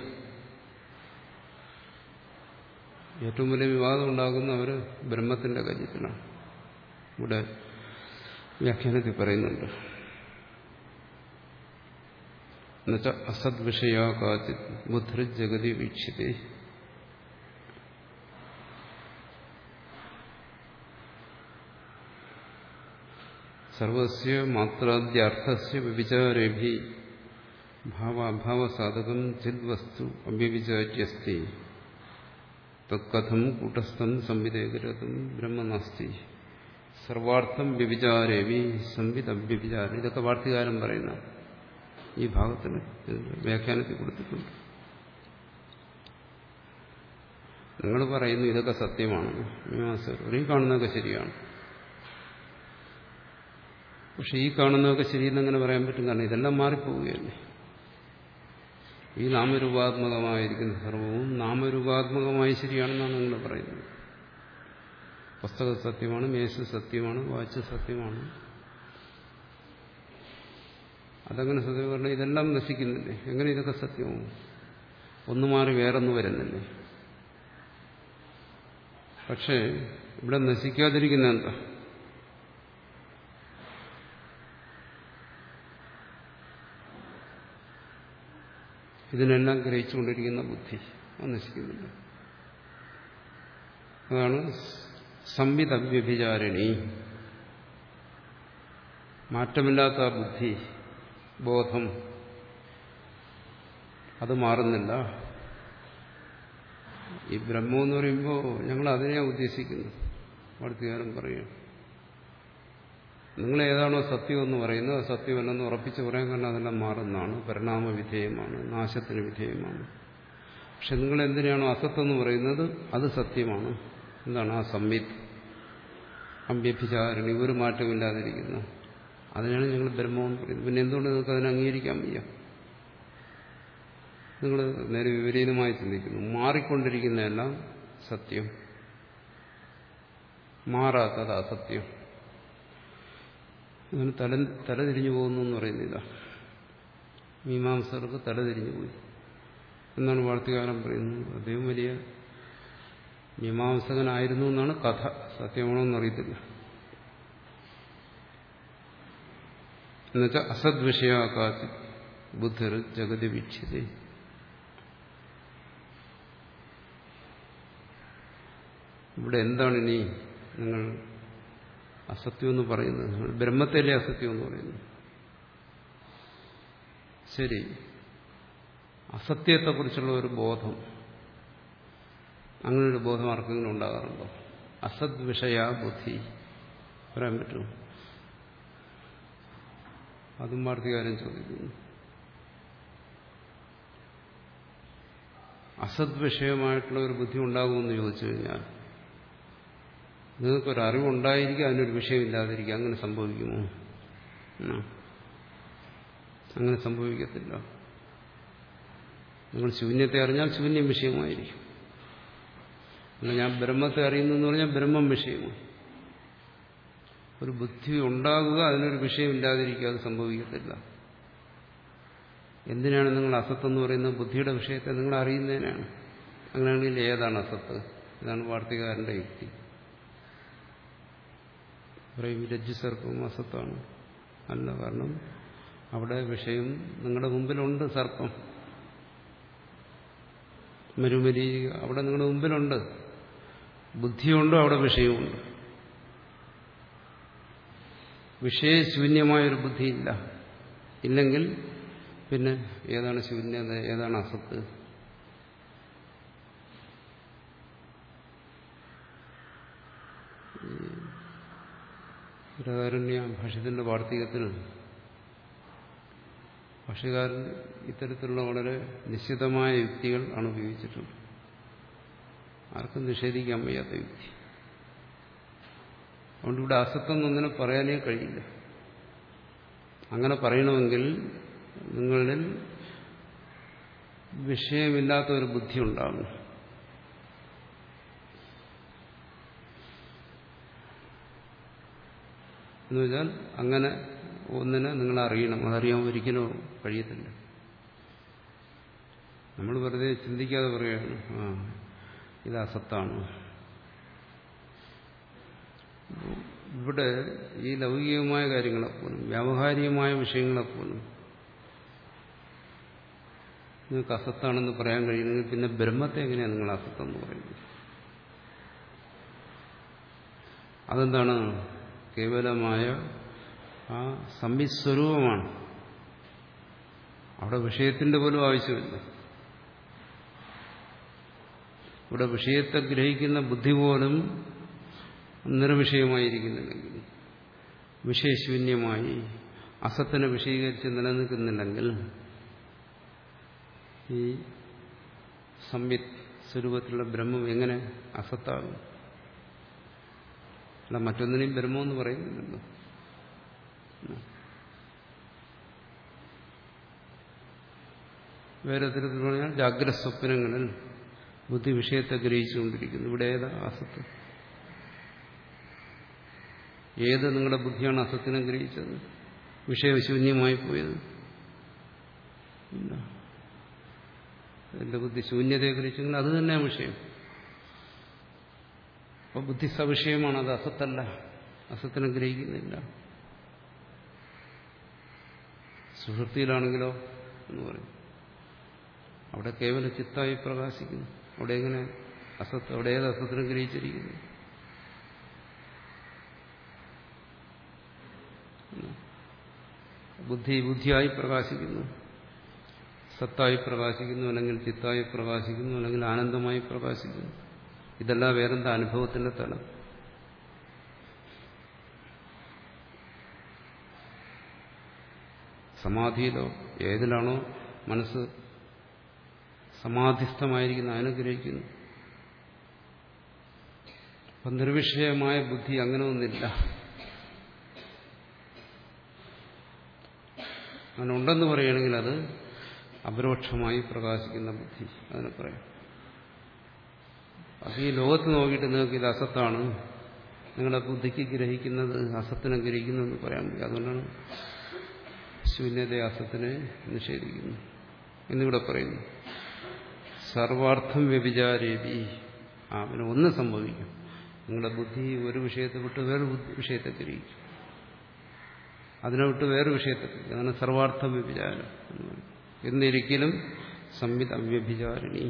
ഏറ്റവും വലിയ വിവാദം ഉണ്ടാകുന്നവർ ബ്രഹ്മത്തിന്റെ കാര്യത്തിലാണ്. ഇവിടെ വ്യാഖ്യാനത്തിൽ പറയുന്നുണ്ട്. എന്നുവെച്ചാൽ അസദ് വിഷയ കാചിത് ബുദ്ധി ജഗതി വീക്ഷിതേ. സർവസ്യ മാത്രാദ്യർത്ഥസ്യ വ്യഭിചാരേഭി ഭാവാഭാവസാധകം ചിദ്വസ്തു അവ്യഭിചാര്യസ്തി തത്കഥം കൂട്ടസ്ഥം സംവിദേകരതും ബ്രഹ്മനാസ്തി സർവാർത്ഥം വ്യഭിചാരേവി സംവിദവ്യഭിചാരം. ഇതൊക്കെ വാർത്തികാരൻ പറയുന്ന ഈ ഭാഗത്തിന് വ്യാഖ്യാനത്തിൽ കൊടുത്തിട്ടുണ്ട്. നിങ്ങൾ പറയുന്നു ഇതൊക്കെ സത്യമാണ്, ഈ കാണുന്നതൊക്കെ ശരിയാണ്. പക്ഷെ ഈ കാണുന്നതൊക്കെ ശരിയെന്ന് എങ്ങനെ പറയാൻ പറ്റും? കാരണം ഇതെല്ലാം മാറിപ്പോവുകയല്ലേ. ഈ നാമരൂപാത്മകമായിരിക്കുന്ന സർവവും നാമരൂപാത്മകമായി ശരിയാണെന്നാണ് നിങ്ങൾ പറയുന്നത്. പുസ്തകം സത്യമാണ്, മേശ സത്യമാണ്, വാച്ച് സത്യമാണ്. അതങ്ങനെ സത്യം പറഞ്ഞാൽ ഇതെല്ലാം നശിക്കുന്നില്ലേ? എങ്ങനെ ഇതൊക്കെ സത്യമാവും? ഒന്ന് മാറി വേറൊന്ന് വരുന്നില്ലേ? പക്ഷേ ഇവിടെ നശിക്കാതിരിക്കുന്ന എന്താ? ഇതിനെല്ലാം ഗ്രഹിച്ചുകൊണ്ടിരിക്കുന്ന ബുദ്ധി അത് നശിക്കുന്നില്ല. അതാണ് സംവിദവ്യഭിചാരിണി. മാറ്റമില്ലാത്ത ബുദ്ധി, ബോധം, അത് മാറുന്നില്ല. ഈ ബ്രഹ്മം എന്ന് പറയുമ്പോൾ ഞങ്ങൾ അതിനെയാണ് ഉദ്ദേശിക്കുന്നത്. വാർത്തകാരൻ പറയുക, നിങ്ങൾ ഏതാണോ സത്യം എന്ന് പറയുന്നത് അത് സത്യമല്ലെന്ന് ഉറപ്പിച്ച് പറയാൻ, കാരണം അതെല്ലാം മാറുന്നതാണ്, പരിണാമവിധേയമാണ്, നാശത്തിന് വിധേയമാണ്. പക്ഷെ നിങ്ങൾ എന്തിനാണോ അസത്യം എന്ന് പറയുന്നത് അത് സത്യമാണ്. എന്താണ് ആ സംവിത് അഭ്യഭിചാരണി, ഒരു മാറ്റമില്ലാതിരിക്കുന്നു. അതിനാണ് ഞങ്ങൾ ബ്രഹ്മമെന്ന് പറയുന്നത്. പിന്നെ എന്തുകൊണ്ട് നിങ്ങൾക്ക് അതിനെ അംഗീകരിക്കാൻ വയ്യ? നിങ്ങൾ നേരെ വിപരീതമായി ചിന്തിക്കുന്നു. മാറിക്കൊണ്ടിരിക്കുന്നതെല്ലാം സത്യം, മാറാത്തത് അസത്യം. അങ്ങനെ തല തലതിരിഞ്ഞു പോകുന്നു എന്ന് പറയുന്നില്ല. മീമാംസകർക്ക് തലതിരിഞ്ഞു പോയി എന്നാണ് വാർത്തകാരൻ പറയുന്നത്. അദ്ദേഹം വലിയ മീമാംസകനായിരുന്നു എന്നാണ് കഥ. സത്യമാണോ എന്നറിയത്തില്ല. എന്നുവെച്ചാൽ അസദ്വിഷയാകാത്തി ബുദ്ധർ ജഗതി വീക്ഷ്യത. ഇവിടെ എന്താണ് ഇനി നിങ്ങൾ അസത്യം എന്ന് പറയുന്നത്? ബ്രഹ്മത്തിലെ അസത്യം എന്ന് പറയുന്നത്. ശരി, അസത്യത്തെക്കുറിച്ചുള്ള ഒരു ബോധം, അങ്ങനൊരു ബോധം ആർക്കെങ്കിലും ഉണ്ടാകാറുണ്ടോ? അസദ് വിഷയ ബുദ്ധി പറയാൻ പറ്റുമോ? അതും വാർത്തകാരൻ ചോദിക്കുന്നു. അസദ് വിഷയമായിട്ടുള്ള ഒരു ബുദ്ധി ഉണ്ടാകുമെന്ന് ചോദിച്ചു കഴിഞ്ഞാൽ നിങ്ങൾക്കൊരറിവുണ്ടായിരിക്കും, അതിനൊരു വിഷയമില്ലാതിരിക്കും. അങ്ങനെ സംഭവിക്കുമോ? അങ്ങനെ സംഭവിക്കത്തില്ല. നിങ്ങൾ ശൂന്യത്തെ അറിഞ്ഞാൽ ശൂന്യം വിഷയമായിരിക്കും. അല്ല, ഞാൻ ബ്രഹ്മത്തെ അറിയുന്നു എന്ന് പറഞ്ഞാൽ ബ്രഹ്മം വിഷയമാണ്. ഒരു ബുദ്ധി ഉണ്ടാകുക, അതിനൊരു വിഷയമില്ലാതിരിക്കുക, അത് സംഭവിക്കത്തില്ല. എന്തിനാണ് നിങ്ങൾ അസത്തെന്ന് പറയുന്നത്? ബുദ്ധിയുടെ വിഷയത്തെ നിങ്ങൾ അറിയുന്നതിനാണ്. അങ്ങനെയാണെങ്കിൽ ഏതാണ് അസത്ത്? ഇതാണ് വാർത്തകാരന്റെ യുക്തി. പറയും രജ്ജു സർപ്പവും അസത്താണ്. അല്ല, കാരണം അവിടെ വിഷയം നിങ്ങളുടെ മുമ്പിലുണ്ട്. സർപ്പം, മരുമരീചിക അവിടെ നിങ്ങളുടെ മുമ്പിലുണ്ട്. ബുദ്ധിയുണ്ടോ അവിടെ വിഷയമുണ്ട്. വിഷയശൂന്യമായൊരു ബുദ്ധിയില്ല. ഇല്ലെങ്കിൽ പിന്നെ ഏതാണ് ശൂന്യത, ഏതാണ് അസത്ത്? ബൃഹദാരണ്യ ഭാഷ്യത്തിന്റെ വാർത്തികത്തിൽ ഭാഷ്യകാരൻ ഇത്തരത്തിലുള്ള വളരെ നിശ്ചിതമായ യുക്തികൾ ആണ് ഉപയോഗിച്ചിട്ടുള്ളത്. ആർക്കും നിഷേധിക്കാൻ വയ്യാത്ത യുക്തി. അതുകൊണ്ട് ഇവിടെ അസത്തെന്നൊന്നിനെ പറയാനേ കഴിയില്ല. അങ്ങനെ പറയണമെങ്കിൽ നിങ്ങളിൽ വിഷയമില്ലാത്ത ഒരു ബുദ്ധി ഉണ്ടാകും. എന്നുവെച്ചാൽ അങ്ങനെ ഒന്നിനെ നിങ്ങൾ അറിയണം. അതറിയാൻ ഒരിക്കലും കഴിയത്തില്ല. നമ്മൾ വെറുതെ ചിന്തിക്കാതെ പറയുകയാണ്, ആ ഇത് അസത്താണ്. ഇവിടെ ഈ ലൗകികമായ കാര്യങ്ങളെപ്പോലും വ്യാവഹാരികമായ വിഷയങ്ങളെപ്പോലും നിങ്ങൾക്ക് അസത്താണെന്ന് പറയാൻ കഴിയുമെങ്കിൽ പിന്നെ ബ്രഹ്മത്തെ എങ്ങനെയാണ് നിങ്ങൾ അസത്തെന്ന് പറയുന്നത്? അതെന്താണ്? കേവലമായ ആ സംവിസ്വരൂപമാണ്. അവിടെ വിഷയത്തിന്റെ പോലും ആവശ്യമില്ല. ഇവിടെ വിഷയത്തെ ഗ്രഹിക്കുന്ന ബുദ്ധി പോലും നിർവിഷയമായിരിക്കുന്നില്ലെങ്കിൽ, വിഷയശൂന്യമായി അസത്തിനെ വിഷയീകരിച്ച് നിലനിൽക്കുന്നില്ലെങ്കിൽ ഈ സംവിത് സ്വരൂപത്തിലുള്ള ബ്രഹ്മം എങ്ങനെ അസത്താകും? അല്ല, മറ്റൊന്നിനെയും ബ്രഹ്മമെന്ന് പറയുന്നില്ലല്ലോ. വേറെ തരത്തിൽ പറഞ്ഞാൽ ജാഗ്രത സ്വപ്നങ്ങളിൽ ബുദ്ധി വിഷയത്തെ ഗ്രഹിച്ചുകൊണ്ടിരിക്കുന്നു. ഇവിടെ ഏതാ അസത്ത്? ഏത് നിങ്ങളുടെ ബുദ്ധിയാണ് അസത്തിനെ ഗ്രഹിച്ചത്? വിഷയശൂന്യമായി പോയത്? ഇല്ല. എന്റെ ബുദ്ധി ശൂന്യതയെ ഗ്രഹിച്ചെങ്കിൽ അത് തന്നെയാണ് വിഷയം. അപ്പൊ ബുദ്ധി സവിഷയമാണ്, അത് അസത്തല്ല. അസത്തിനെ ഗ്രഹിക്കുന്നില്ല. സുഷുപ്തിയിലാണെങ്കിലോ എന്ന് പറയും, അവിടെ കേവല ചിത്തായി പ്രകാശിക്കുന്നു. അവിടെ എങ്ങനെ അസത്ത്? അവിടെ ഏത് അസത്തിനെ ഗ്രഹിച്ചിരിക്കുന്നു? ബുദ്ധി ബുദ്ധിയായി പ്രകാശിക്കുന്നു, സത്തായി പ്രകാശിക്കുന്നു, അല്ലെങ്കിൽ ചിത്തായി പ്രകാശിക്കുന്നു, അല്ലെങ്കിൽ ആനന്ദമായി പ്രകാശിക്കുന്നു. ഇതെല്ലാം വേറെന്താ? അനുഭവത്തിന്റെ തലം. സമാധിയിലോ ഏതിലാണോ മനസ്സ് സമാധിസ്ഥമായിരിക്കുന്ന അതിനെ ഗ്രഹിക്കുന്നു. അപ്പം നിർവിഷയമായ ബുദ്ധി അങ്ങനെ ഒന്നില്ല. അങ്ങനെ ഉണ്ടെന്ന് പറയുകയാണെങ്കിൽ അത് അപരോക്ഷമായി പ്രകാശിക്കുന്ന ബുദ്ധി, അതിനെ പറയാം. അത് ഈ ലോകത്ത് നോക്കിയിട്ട് നിങ്ങൾക്ക് ഇത് അസത്താണ്, നിങ്ങളുടെ ബുദ്ധിക്ക് ഗ്രഹിക്കുന്നത് അസത്തിനെ ഗ്രഹിക്കുന്നതെന്ന് പറയാൻ പറ്റും. അതുകൊണ്ടാണ് ശൂന്യതയെ അസത്തിനെ നിഷേധിക്കുന്നു എന്നിവിടെ പറയുന്നു. സർവാർത്ഥം വ്യഭിചാരേപി, ആ പിന്നെ ഒന്ന് സംഭവിക്കും. നിങ്ങളുടെ ബുദ്ധി ഒരു വിഷയത്തെ വിട്ട് വേറെ വിഷയത്തെ ഗ്രഹിക്കും, അതിനെ വിട്ട് വേറെ വിഷയത്തെ ഗ്രഹിക്കും. അതാണ് സർവാർത്ഥ വ്യഭിചാരം. എന്നിരിക്കലും സംവിധ അവ്യഭിചാരിണി.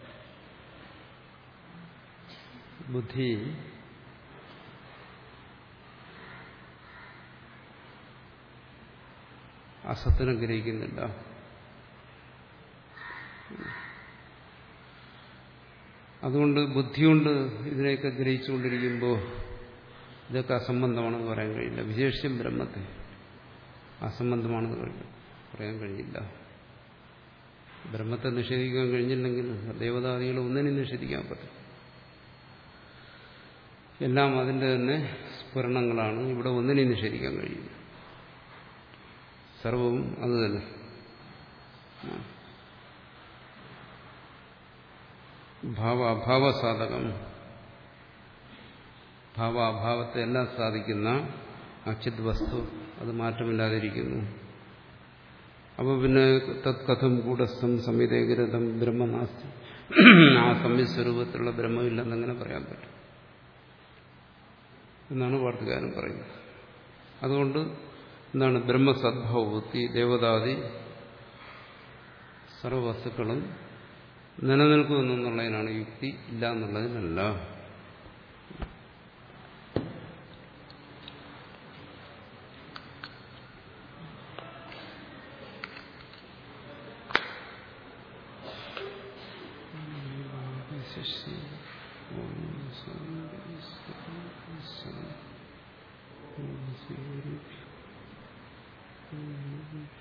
ബുദ്ധി അസത്തിനെ ഗ്രഹിക്കുന്നില്ല. അതുകൊണ്ട് ബുദ്ധികൊണ്ട് ഇതിനെയൊക്കെ ഗ്രഹിച്ചുകൊണ്ടിരിക്കുമ്പോൾ ഇതൊക്കെ അസംബന്ധമാണെന്ന് പറയാൻ കഴിയില്ല. വിശേഷിച്ചും ബ്രഹ്മത്തെ അസംബന്ധമാണെന്ന് പറയാൻ കഴിയില്ല. ബ്രഹ്മത്തെ നിഷേധിക്കാൻ കഴിഞ്ഞില്ലെങ്കിൽ ദേവതാദികളെ ഒന്നിനും നിഷേധിക്കാൻ പറ്റും. എല്ലാം അതിൻ്റെ തന്നെ സ്ഫുരണങ്ങളാണ്. ഇവിടെ ഒന്നിനെയും നിഷേധിക്കാൻ കഴിയില്ല. സർവവും അത് തന്നെ. ഭാവ അഭാവ സാധകം, ഭാവ അഭാവത്തെ എല്ലാം സാധിക്കുന്ന അച്യുത് വസ്തു അത് മാറ്റമില്ലാതിരിക്കുന്നു. അപ്പോൾ പിന്നെ തത് കഥം കൂടസ്ഥം സംവിധേകരതം ബ്രഹ്മനാസ്തി, ആ സംവിസ്വരൂപത്തിലുള്ള ബ്രഹ്മമില്ലെന്നെങ്ങനെ പറയാൻ പറ്റും എന്നാണ് വാർത്തകാരൻ പറയുന്നത്. അതുകൊണ്ട് എന്താണ് ബ്രഹ്മസദ്ഭാവബുദ്ധി ദേവതാദി സർവവസ്തുക്കളും നിലനിൽക്കുമെന്നുള്ളതിനാണ് യുക്തി, ഇല്ല എന്നുള്ളതിനല്ല. ശരി.